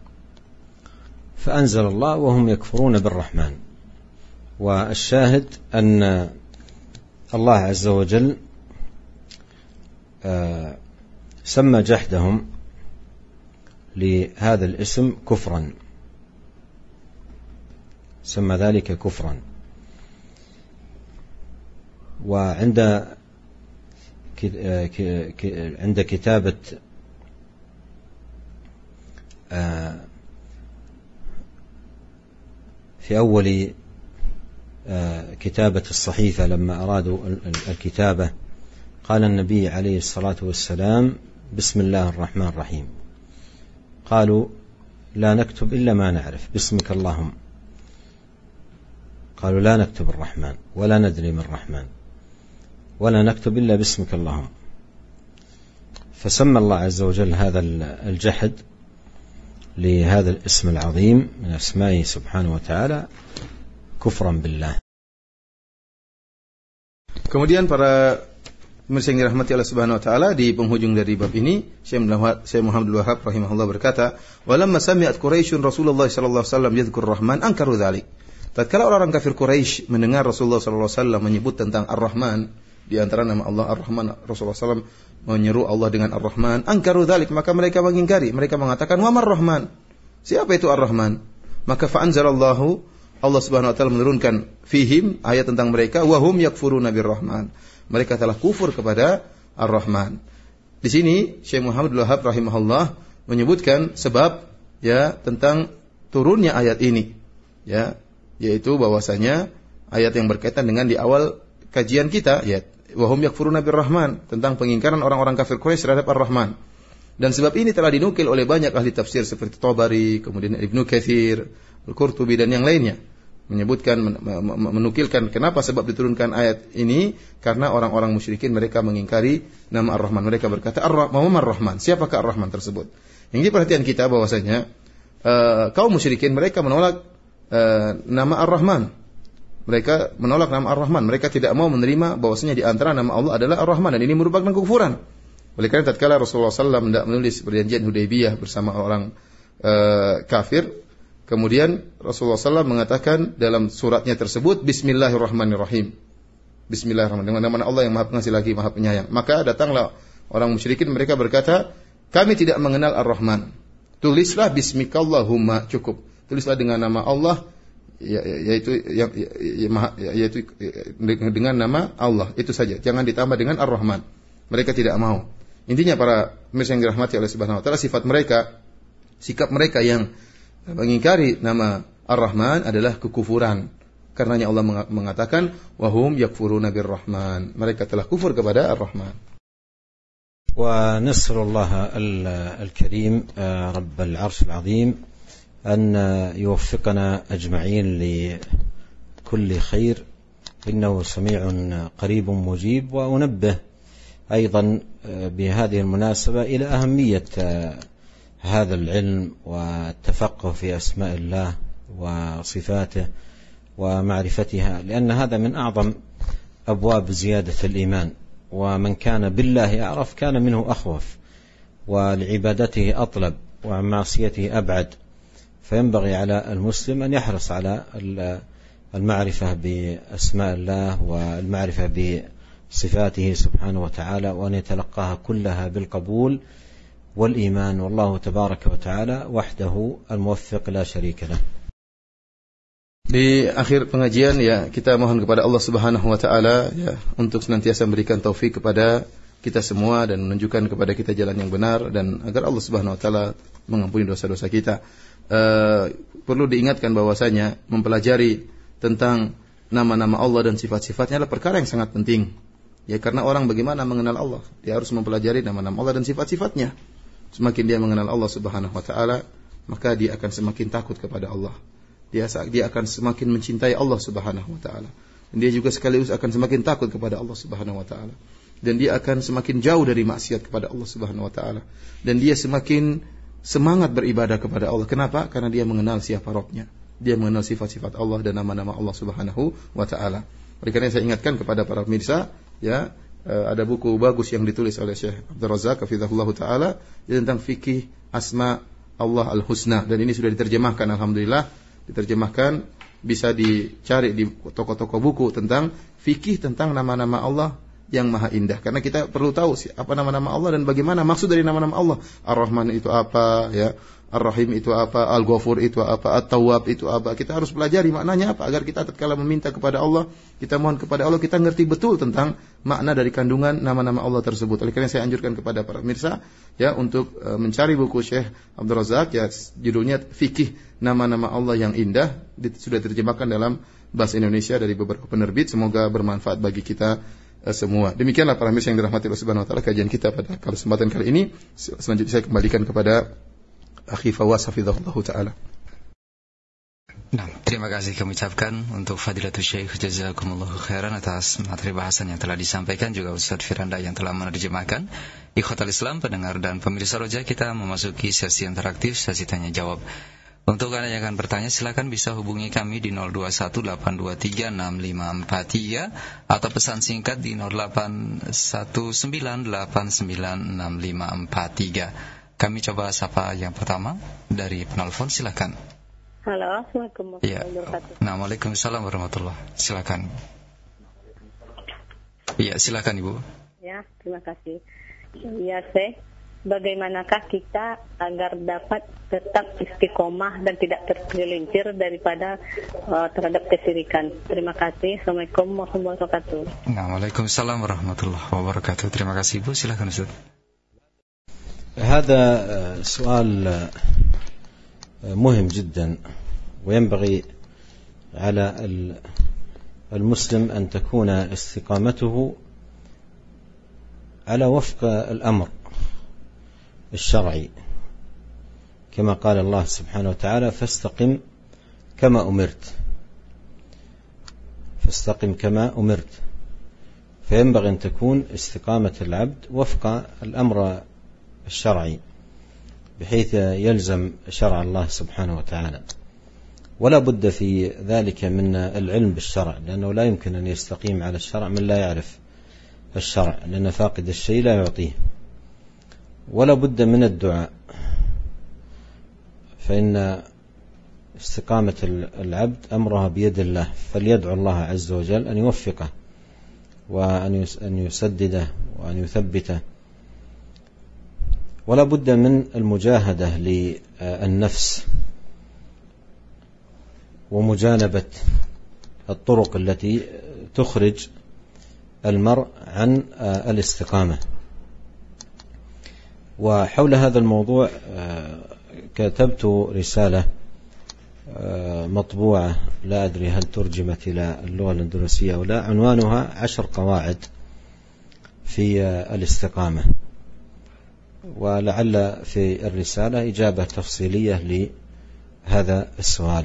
فأنزل الله وهم يكفرون بالرحمن. والشاهد أن الله عز وجل سمى جحدهم لهذا الاسم كفرا، سمى ذلك كفرا. وعند عند كتابة في أول كتابة الصحيفة لما أرادوا الكتابة قال النبي عليه الصلاة والسلام: بسم الله الرحمن الرحيم. قالوا: لا نكتب إلا ما نعرف، باسمك اللهم. قالوا لا نكتب الرحمن ولا ندري من الرحمن ولا نكتب إلا باسمك اللهم. فسمى الله عز وجل هذا الجحد لهذا الاسم العظيم من أسمائه سبحانه وتعالى كفرا بالله. Kemudian para pemirsa yang dirahmati Allah Subhanahu wa taala, di penghujung dari bab ini Syekh Muhammad Abdul Wahhab rahimahullah berkata, "Walamma sami'at Quraisyun Rasulullah sallallahu alaihi wasallam yadhkur Rahman ankaru dzalik." Tatkala orang-orang kafir Quraisy mendengar Rasulullah sallallahu alaihi wasallam menyebut tentang Ar-Rahman, di antara nama Allah Ar-Rahman, Rasulullah sallallahu alaihi wasallam menyeru Allah dengan Ar-Rahman, ankaru dzalik, maka mereka mengingkari, mereka mengatakan, "Wa mar-Rahman?" Siapa itu Ar-Rahman? Maka fa anzalallahu, Allah Subhanahu wa taala menurunkan fihim ayat tentang mereka, wa hum yakfuruna bir-Rahman. Mereka telah kufur kepada Ar-Rahman. Di sini Syekh Muhammad Abdul Wahhab rahimahullah menyebutkan sebab ya tentang turunnya ayat ini, ya, yaitu bahwasanya ayat yang berkaitan dengan di awal kajian kita, ya, wa hum yakfuruna bir-Rahman, tentang pengingkaran orang-orang kafir Quraisy terhadap Ar-Rahman. Dan sebab ini telah dinukil oleh banyak ahli tafsir seperti Tabari, kemudian Ibnu Katsir, Al-Qurtubi dan yang lainnya, menyebutkan menukilkan kenapa sebab diturunkan ayat ini, karena orang-orang musyrikin mereka mengingkari nama Ar-Rahman. Mereka berkata, "Ar-Rahman, Ar-Rahman, siapakah Ar-Rahman tersebut?" Yang jadi perhatian kita bahwasanya uh, kaum musyrikin mereka menolak uh, nama Ar-Rahman. Mereka menolak nama Ar-Rahman. Mereka tidak mau menerima bahwasanya di antara nama Allah adalah Ar-Rahman, dan ini merupakan kekufuran. Oleh karena tatkala Rasulullah sallallahu alaihi wasallam hendak menulis perjanjian Hudaybiyah bersama orang uh, kafir, kemudian Rasulullah sallallahu alaihi wasallam mengatakan dalam suratnya tersebut, Bismillahirrahmanirrahim. Bismillahirrahmanirrahim. Dengan nama Allah yang Maha Pengasih lagi Maha Penyayang. Maka datanglah orang musyrikin, mereka berkata, kami tidak mengenal Ar-Rahman. Tulislah Bismikallahumma, cukup. Tulislah dengan nama Allah, ya, yaitu ya, ya, ya, yaitu dengan nama Allah, itu saja. Jangan ditambah dengan Ar-Rahman. Mereka tidak mau. Intinya para pemirsa yang dirahmati oleh Subhanahu wa taala, sifat mereka, sikap mereka yang mengingkari nama Ar-Rahman adalah kekufuran. Karenanya Allah mengatakan, wahum yakfuruna bir-Rahman. Mereka telah kufur kepada Ar-Rahman. ونسأل الله الكريم رب العرش العظيم أن يوفقنا أجمعين لكل خير إنه سميع قريب مجيب. وأنبه أيضا بهذه المناسبة إلى أهمية هذا العلم والتفقه في أسماء الله وصفاته ومعرفتها، لأن هذا من أعظم أبواب زيادة الإيمان. ومن كان بالله أعرف كان منه أخوف، ولعبادته أطلب، وعن معصيته أبعد. فينبغي على المسلم أن يحرص على المعرفة بأسماء الله والمعرفة بصفاته سبحانه وتعالى، وأن يتلقاها كلها بالقبول والإيمان. والله تبارك وتعالى وحده الموفق لا شريك له. Di akhir pengajian ya kita mohon kepada Allah Subhanahu wa taala ya untuk senantiasa memberikan taufik kepada kita semua dan menunjukkan kepada kita jalan yang benar, dan agar Allah Subhanahu wa taala mengampuni dosa-dosa kita. Uh, perlu diingatkan bahwasanya mempelajari tentang nama-nama Allah dan sifat-sifatnya adalah perkara yang sangat penting. Ya, karena orang bagaimana mengenal Allah? Dia harus mempelajari nama-nama Allah dan sifat-sifatnya. Semakin dia mengenal Allah Subhanahu wa taala, maka dia akan semakin takut kepada Allah. Dia, dia akan semakin mencintai Allah Subhanahu wa taala. Dan dia juga sekaligus akan semakin takut kepada Allah Subhanahu wa taala. Dan dia akan semakin jauh dari maksiat kepada Allah Subhanahu wa taala. Dan dia semakin semangat beribadah kepada Allah. Kenapa? Karena dia mengenal siapa Rabbnya. Dia mengenal sifat-sifat Allah dan nama-nama Allah Subhanahu wa taala. Oleh karena saya ingatkan kepada para pemirsa, ya, ada buku bagus yang ditulis oleh Syekh Abdul Razak hafizahullah taala tentang fikih asma Allah al-husna, dan ini sudah diterjemahkan, alhamdulillah. Diterjemahkan, bisa dicari di toko-toko buku tentang fikih tentang nama-nama Allah yang maha indah. Karena kita perlu tahu apa nama-nama Allah dan bagaimana maksud dari nama-nama Allah. Ar-Rahman itu apa, ya, Ar-Rahim itu apa, Al-Ghafur itu apa, At-Tawwab itu apa. Kita harus pelajari maknanya apa, agar kita tatkala meminta kepada Allah, kita mohon kepada Allah, kita ngerti betul tentang makna dari kandungan nama-nama Allah tersebut. Oleh karena saya anjurkan kepada para pemirsa ya untuk uh, mencari buku Syekh Abdul Razak, ya, judulnya Fikih Nama-nama Allah yang Indah, sudah diterjemahkan dalam bahasa Indonesia dari beberapa penerbit. Semoga bermanfaat bagi kita uh, semua. Demikianlah para pemirsa yang dirahmati Allah Subhanahu wa taala, kajian kita pada kesempatan kali ini. Selanjutnya saya kembalikan kepada Akhi Fawaz hafizahullah taala. Nah, terima kasih kami ucapkan untuk Fadilatul Syekh jazakumullahu khairan atas materi bahasan yang telah disampaikan, juga Ustaz Firanda yang telah menerjemahkan. Ikhwatal Islam, pendengar dan pemirsa Roja, kita memasuki sesi interaktif, sesi tanya jawab. Untuk Anda yang akan bertanya, silakan bisa hubungi kami di nol dua satu delapan dua tiga enam lima empat tiga atau pesan singkat di nol delapan satu sembilan delapan sembilan enam lima empat tiga. Kami coba sapa yang pertama dari penelpon, silakan. Halo, Assalamualaikum warahmatullahi wabarakatuh. Nah, Waalaikumsalam warahmatullahi. Silakan. Iya, silakan Ibu. Ya, terima kasih. Ya, Syekh, bagaimanakah kita agar dapat tetap istiqomah dan tidak tergelincir daripada uh, terhadap kesyirikan? Terima kasih. Assalamualaikum warahmatullahi wabarakatuh. Nah, Waalaikumsalam warahmatullahi wabarakatuh. Terima kasih Ibu. Silakan Ustaz. هذا سؤال مهم جدا، وينبغي على المسلم أن تكون استقامته على وفق الأمر الشرعي، كما قال الله سبحانه وتعالى: فاستقم كما أمرت فاستقم كما أمرت. فينبغي أن تكون استقامة العبد وفق الأمر الشرعي بحيث يلزم شرع الله سبحانه وتعالى، ولا بد في ذلك من العلم بالشرع، لأنه لا يمكن أن يستقيم على الشرع من لا يعرف الشرع، لأن فاقد الشيء لا يعطيه. ولا بد من الدعاء، فإن استقامة العبد أمرها بيد الله، فليدعو الله عز وجل أن يوفقه وأن يسدده وأن يثبته. ولا بد من المجاهدة للنفس ومجانبة الطرق التي تخرج المرء عن الاستقامة. وحول هذا الموضوع كتبت رسالة مطبوعة، لا أدري هل ترجمت إلى اللغة الأندلسية أو لا، عنوانها عشر قواعد في الاستقامة، ولعل في الرسالة إجابة تفصيلية لهذا السؤال.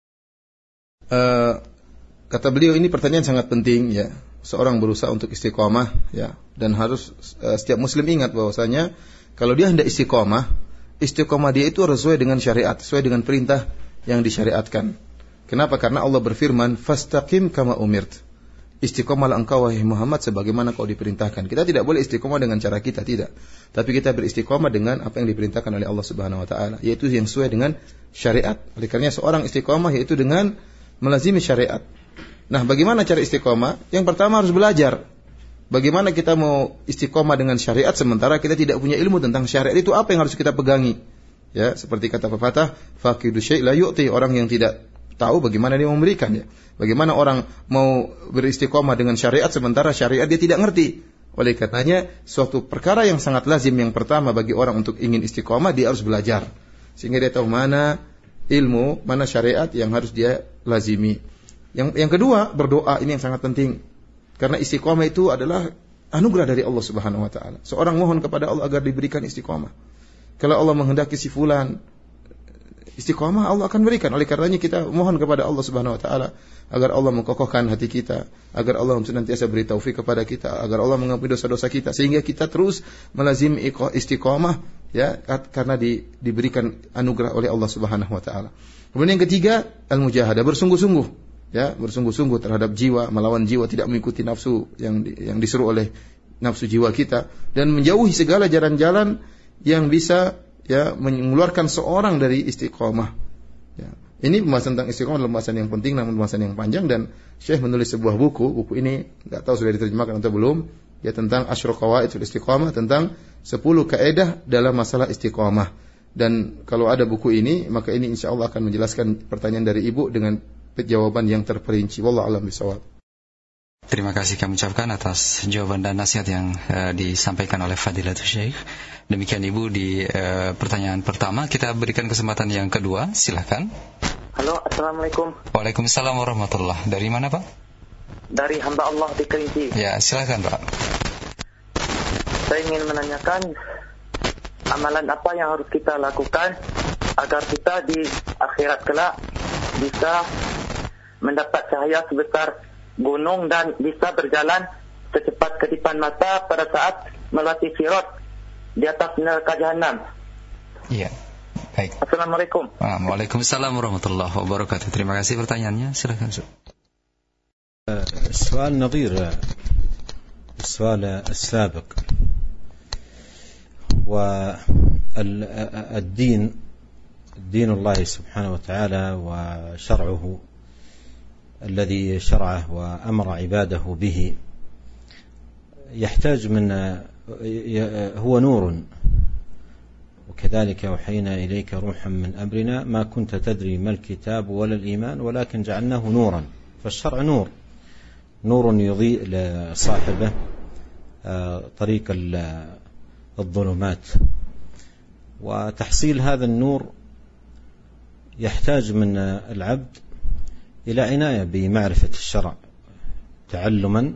Uh, kata beliau, ini pertanyaan sangat penting ya. Seorang berusaha untuk istiqomah ya, dan harus uh, setiap muslim ingat bahwasanya kalau dia hendak istiqomah, istiqomah dia itu harus sesuai dengan syariat, sesuai dengan perintah yang disyariatkan. Kenapa? Karena Allah berfirman, "Fastaqim kama umirt." Istiqomahlah engkau wahai Muhammad sebagaimana kau diperintahkan. Kita tidak boleh istiqomah dengan cara kita, tidak. Tapi kita beristiqomah dengan apa yang diperintahkan oleh Allah Subhanahu wa taala, yaitu yang sesuai dengan syariat. Oleh karena seorang istiqomah yaitu dengan melazimi syariat. Nah, bagaimana cara istiqomah? Yang pertama harus belajar. Bagaimana kita mau istiqomah dengan syariat sementara kita tidak punya ilmu tentang syariat itu apa yang harus kita pegangi? Ya, seperti kata pepatah, faqidu syai' la yu'ti, orang yang tidak tahu bagaimana dia memberikan ya. Bagaimana orang mau beristiqomah dengan syariat sementara syariat dia tidak ngerti. Oleh karenanya suatu perkara yang sangat lazim yang pertama bagi orang untuk ingin istiqomah, dia harus belajar sehingga dia tahu mana ilmu, mana syariat yang harus dia lazimi. Yang yang kedua, berdoa, ini yang sangat penting. Karena istiqomah itu adalah anugerah dari Allah Subhanahu wa taala. Seorang mohon kepada Allah agar diberikan istiqomah. Kalau Allah menghendaki si fulan istiqomah, Allah akan berikan. Oleh karenanya kita mohon kepada Allah Subhanahu wa taala agar Allah mengkokohkan hati kita, agar Allah senantiasa beri taufik kepada kita, agar Allah mengampuni dosa-dosa kita sehingga kita terus melazimi istiqomah ya, karena di, diberikan anugerah oleh Allah Subhanahu wa taala. Kemudian yang ketiga, al-mujahadah, bersungguh-sungguh ya, bersungguh-sungguh terhadap jiwa, melawan jiwa, tidak mengikuti nafsu yang yang disuruh oleh nafsu jiwa kita, dan menjauhi segala jalan-jalan yang bisa ya mengeluarkan seorang dari istiqomah. Ya. Ini pembahasan tentang istiqomah adalah pembahasan yang penting, namun pembahasan yang panjang, dan Syekh menulis sebuah buku. Buku ini enggak tahu sudah diterjemahkan atau belum. Ya, tentang Asyru Qawaid fil Istiqomah, tentang sepuluh kaidah dalam masalah istiqomah. Dan kalau ada buku ini, maka ini insyaallah akan menjelaskan pertanyaan dari Ibu dengan jawaban yang terperinci. Wallahu a'lam bishawab. Terima kasih kami ucapkan atas jawaban dan nasihat yang uh, disampaikan oleh Fadilatul Syekh. Demikian Ibu di uh, pertanyaan pertama. Kita berikan kesempatan yang kedua, silakan. Halo, Assalamualaikum. Waalaikumsalam warahmatullahi. Dari mana Pak? Dari hamba Allah di Kerinci. Ya, silakan Pak. Saya ingin menanyakan amalan apa yang harus kita lakukan agar kita di akhirat kelak bisa mendapat cahaya sebesar gunung dan bisa berjalan secepat kedipan mata pada saat melewati sirat di atas neraka jahanam. Iya. Baik. Assalamualaikum. Waalaikumsalam warahmatullahi wabarakatuh. Terima kasih pertanyaannya. Silakan. السؤال نظير السؤال السابق. والدين دين الله سبحانه وتعالى وشرعه الذي شرعه وأمر عباده به يحتاج من هو نور، وكذلك أوحينا إليك روحا من أمرنا ما كنت تدري ما الكتاب ولا الإيمان ولكن جعلناه نورا. فالشرع نور نور يضيء لصاحبه طريق الظلمات، وتحصيل هذا النور يحتاج من العبد إلى عناية بمعرفة الشرع تعلما،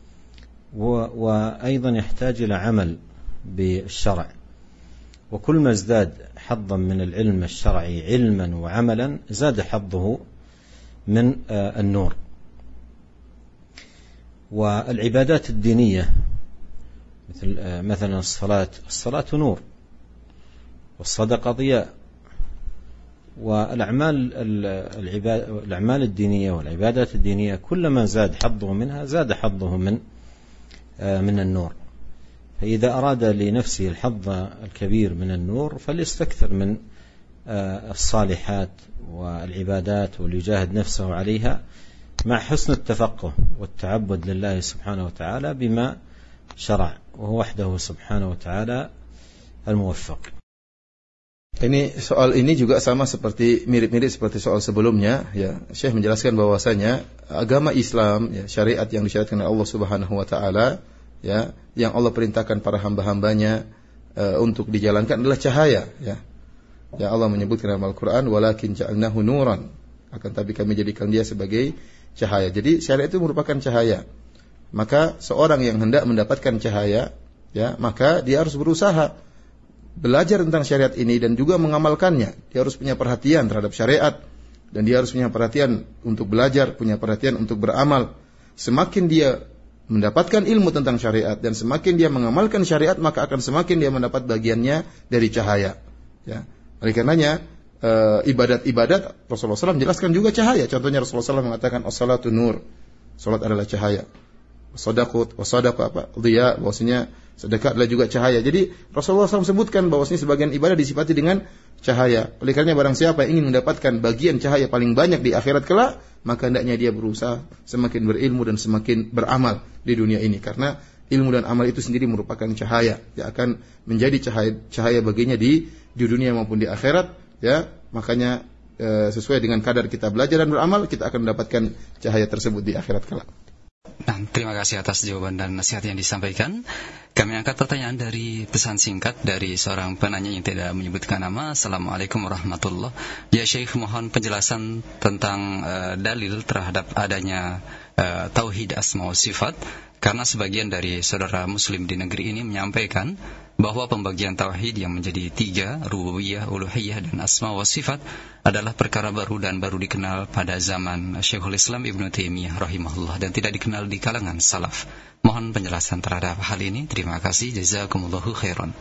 وأيضا يحتاج إلى عمل بالشرع. وكل ما ازداد حظا من العلم الشرعي علما وعملا زاد حظه من النور. والعبادات الدينية مثل مثلا الصلاة الصلاة نور، والصدقة ضياء، والأعمال الأعمال الدينية والعبادات الدينية كلما زاد حظه منها زاد حظه من من النور. فإذا أراد لنفسه الحظ الكبير من النور فليستكثر من الصالحات والعبادات وليجاهد نفسه عليها مع حسن التفقه والتعبد لله سبحانه وتعالى بما شرع، وهو وحده سبحانه وتعالى الموفق. Ini soal ini juga sama seperti mirip-mirip seperti soal sebelumnya, ya. Syekh menjelaskan bahwasanya agama Islam, ya, syariat yang disyariatkan oleh Allah Subhanahu wa taala, ya, yang Allah perintahkan para hamba-hambanya uh, untuk dijalankan adalah cahaya, ya. Ya, Allah menyebutkan dalam Al-Qur'an walakin ja'alnahu nuran, akan tapi kami jadikan dia sebagai cahaya. Jadi syariat itu merupakan cahaya. Maka seorang yang hendak mendapatkan cahaya, ya, maka dia harus berusaha belajar tentang syariat ini dan juga mengamalkannya. Dia harus punya perhatian terhadap syariat, dan dia harus punya perhatian untuk belajar, punya perhatian untuk beramal. Semakin dia mendapatkan ilmu tentang syariat dan semakin dia mengamalkan syariat, maka akan semakin dia mendapat bagiannya dari cahaya, ya. Oleh karenanya e, ibadat-ibadat Rasulullah shallallahu alaihi wasallam jelaskan juga cahaya. Contohnya Rasulullah shallallahu alaihi wasallam mengatakan as-salatu nur, salat adalah cahaya. Sadaqut, wasadaqa apa? Dhiya, bahwasanya sedekah adalah juga cahaya. Jadi Rasulullah shallallahu alaihi wasallam sebutkan bahwasanya sebagian ibadah disifati dengan cahaya. Oleh karenanya barang siapa yang ingin mendapatkan bagian cahaya paling banyak di akhirat kelak, maka hendaknya dia berusaha semakin berilmu dan semakin beramal di dunia ini, karena ilmu dan amal itu sendiri merupakan cahaya yang akan menjadi cahaya cahaya baginya di di dunia maupun di akhirat, ya. Makanya e, sesuai dengan kadar kita belajar dan beramal, kita akan mendapatkan cahaya tersebut di akhirat kelak. Nah, terima kasih atas jawaban dan nasihat yang disampaikan. Kami angkat pertanyaan dari pesan singkat dari seorang penanya yang tidak menyebutkan nama. Assalamualaikum warahmatullahi wabarakatuh. Ya Syekh, mohon penjelasan tentang uh, dalil terhadap adanya uh, tauhid asma wa sifat, karena sebagian dari saudara muslim di negeri ini menyampaikan bahwa pembagian tauhid yang menjadi tiga, rububiyah, uluhiyah, dan asma wa sifat adalah perkara baru dan baru dikenal pada zaman Syekhul Islam Ibnu Taimiyah rahimahullah dan tidak dikenal di kalangan salaf. Mohon penjelasan terhadap hal ini. Terima kasih. Jazakumullahu khairan.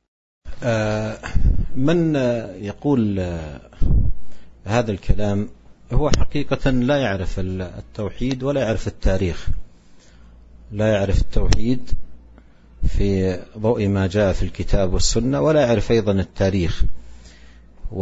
من يقول هذا الكلام هو حقيقة لا يعرف التوحيد ولا يعرف التاريخ، لا يعرف التوحيد في ضوء ما جاء في الكتاب والسنة، ولا يعرف أيضا التاريخ، و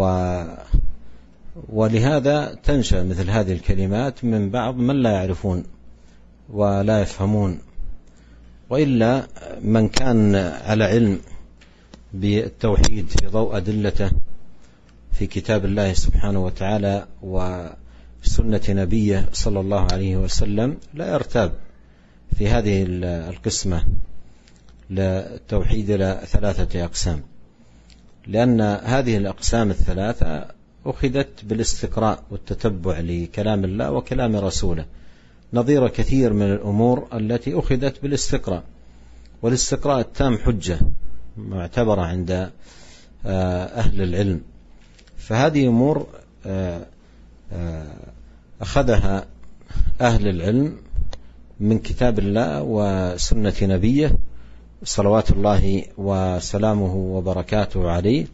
ولهذا تنشأ مثل هذه الكلمات من بعض من لا يعرفون ولا يفهمون. وإلا من كان على علم بالتوحيد في ضوء أدلته في كتاب الله سبحانه وتعالى وسنة نبيه صلى الله عليه وسلم لا يرتاب في هذه القسمة للتوحيد إلى ثلاثة أقسام، لأن هذه الأقسام الثلاثة أخذت بالاستقراء والتتبع لكلام الله وكلام رسوله، نظير كثير من الأمور التي أخذت بالاستقراء، والاستقراء التام حجة معتبرة عند أهل العلم. فهذه أمور أخذها أهل العلم من كتاب الله وسنة نبيه صلوات الله وسلامه وبركاته عليه،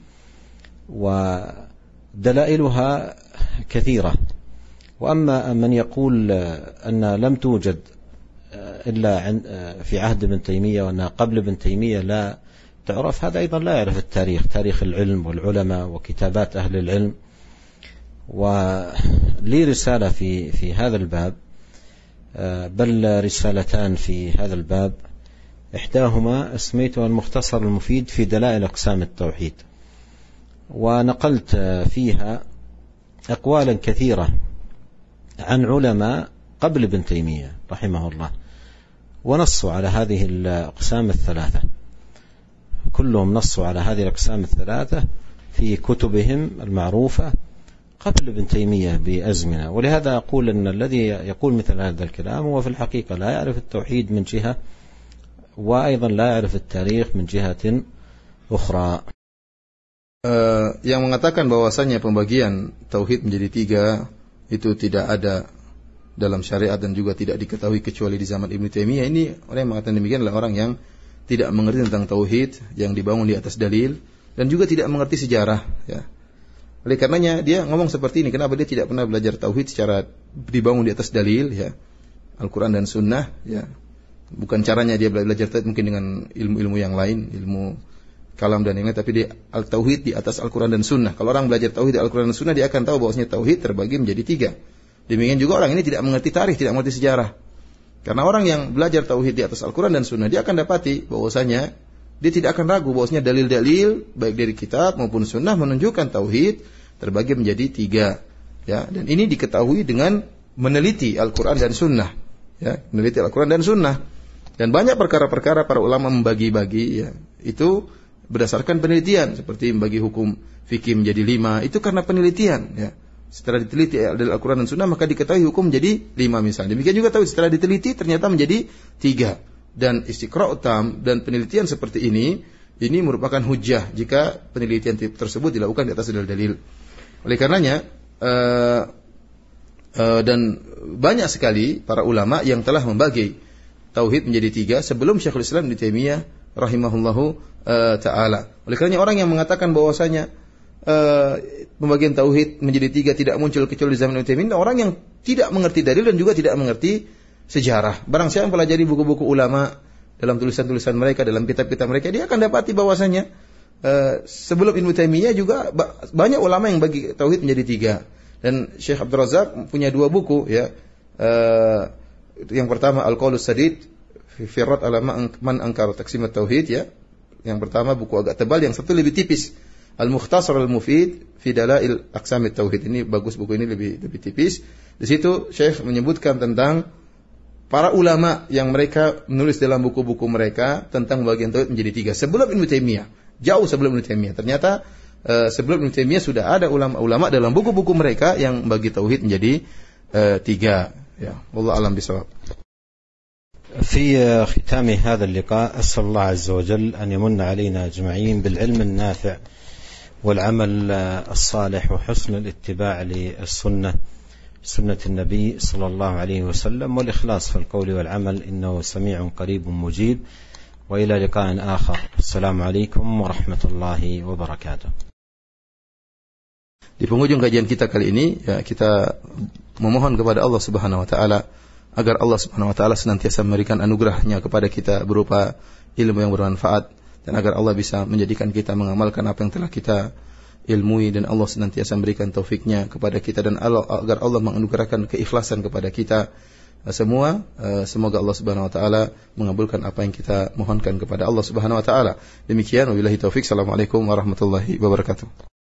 ودلائلها كثيرة. وأما من يقول أن لم توجد إلا في عهد ابن تيمية وأنها قبل ابن تيمية لا تعرف، هذا أيضا لا يعرف التاريخ، تاريخ العلم والعلماء وكتابات أهل العلم. ولي رسالة في في هذا الباب، بل رسالتان في هذا الباب، إحداهما اسميتها المختصر المفيد في دلائل أقسام التوحيد، ونقلت فيها أقوالا كثيرة عن علماء قبل ابن تيمية رحمه الله، ونصوا على هذه الأقسام الثلاثة، كلهم نصوا على هذه الأقسام الثلاثة في كتبهم المعروفة قبل ابن تيمية بأزمنة. ولهذا أقول أن الذي يقول مثل هذا الكلام هو في الحقيقة لا يعرف التوحيد من جهة، وأيضا لا يعرف التاريخ من جهة أخرى. Uh, yang mengatakan bahwasanya pembagian tauhid menjadi tiga itu tidak ada dalam syariat dan juga tidak diketahui kecuali di zaman Ibnu Taimiyah, ini orang yang mengatakan demikian adalah orang yang tidak mengerti tentang tauhid yang dibangun di atas dalil dan juga tidak mengerti sejarah, ya. Oleh karenanya dia ngomong seperti ini. Kenapa dia tidak pernah belajar tauhid secara dibangun di atas dalil, ya, Al-Quran dan Sunnah, ya. Bukan caranya dia belajar tauhid mungkin dengan ilmu-ilmu yang lain, ilmu kalam dan yang lain, tapi dia al-tauhid di atas Al-Quran dan Sunnah. Kalau orang belajar tauhid di Al-Quran dan Sunnah, dia akan tahu bahwasanya tauhid terbagi menjadi tiga. Demikian juga orang ini tidak mengerti tarikh, tidak mengerti sejarah. Karena orang yang belajar tauhid di atas Al-Quran dan Sunnah, dia akan dapati bahwasanya dia tidak akan ragu bahwasanya dalil-dalil baik dari kitab maupun Sunnah menunjukkan tauhid terbagi menjadi tiga, ya. Dan ini diketahui dengan meneliti Al-Quran dan Sunnah, ya, meneliti Al-Quran dan Sunnah. Dan banyak perkara-perkara para ulama membagi-bagi, ya, itu berdasarkan penelitian, seperti membagi hukum fikih menjadi lima, itu karena penelitian, ya. Setelah diteliti dari Al-Quran dan Sunnah, maka diketahui hukum menjadi lima misalnya. Demikian juga tahu setelah diteliti ternyata menjadi tiga. Dan istiqra' tam dan penelitian seperti ini, ini merupakan hujjah jika penelitian tersebut dilakukan di atas dalil-dalil. Oleh karenanya, uh, uh, dan banyak sekali para ulama yang telah membagi tauhid menjadi tiga sebelum Syekhul Islam Ibnu Taimiyah rahimahullahu uh, ta'ala. Oleh karenanya orang yang mengatakan bahwasanya uh, pembagian tauhid menjadi tiga tidak muncul kecuali di zaman Ibnu Taimiyah, orang yang tidak mengerti dalil dan juga tidak mengerti sejarah. Barang siapa yang mempelajari buku-buku ulama dalam tulisan-tulisan mereka, dalam kitab-kitab mereka, dia akan dapati bahwasanya uh, sebelum Ibnu Taimiyah juga ba- banyak ulama yang bagi tauhid menjadi tiga. Dan Syekh Abdul Razak punya dua buku, ya. Uh, yang pertama Al-Qaulus Sadid fi Rad ala man ankara taqsim at-tauhid, ya. Yang pertama buku agak tebal, yang satu lebih tipis, Al-Mukhtasar Al-Mufid fi Dalail Aqsam at-Tauhid. Ini bagus, buku ini lebih lebih tipis. Di situ Syekh menyebutkan tentang para ulama yang mereka menulis dalam buku-buku mereka tentang bagian tauhid menjadi tiga sebelum Ibnu Taimiyah, jauh sebelum Ibnu Taimiyah. Ternyata uh, sebelum Ibnu Taimiyah sudah ada ulama-ulama dalam buku-buku mereka yang bagi tauhid menjadi uh, tiga. Ya, wallahu a'lam bishawab. في ختام هذا اللقاء أسأل الله عز وجل أن يمن علينا أجمعين بالعلم النافع والعمل الصالح وحسن الاتباع للسنة سنة النبي صلى الله عليه وسلم والإخلاص في القول والعمل إنه سميع قريب مجيب وإلى لقاء آخر. السلام عليكم ورحمة الله وبركاته. Di penghujung kajian kita kali ini, ya, kita memohon kepada Allah Subhanahu wa taala agar Allah Subhanahu wa taala senantiasa memberikan anugerahnya kepada kita berupa ilmu yang bermanfaat, dan agar Allah bisa menjadikan kita mengamalkan apa yang telah kita ilmui, dan Allah senantiasa memberikan taufiknya kepada kita, dan Allah, agar Allah menganugerahkan keikhlasan kepada kita semua. Semoga Allah Subhanahu wa taala mengabulkan apa yang kita mohonkan kepada Allah Subhanahu wa taala. Demikian, wabillahi taufik. Assalamualaikum warahmatullahi wabarakatuh.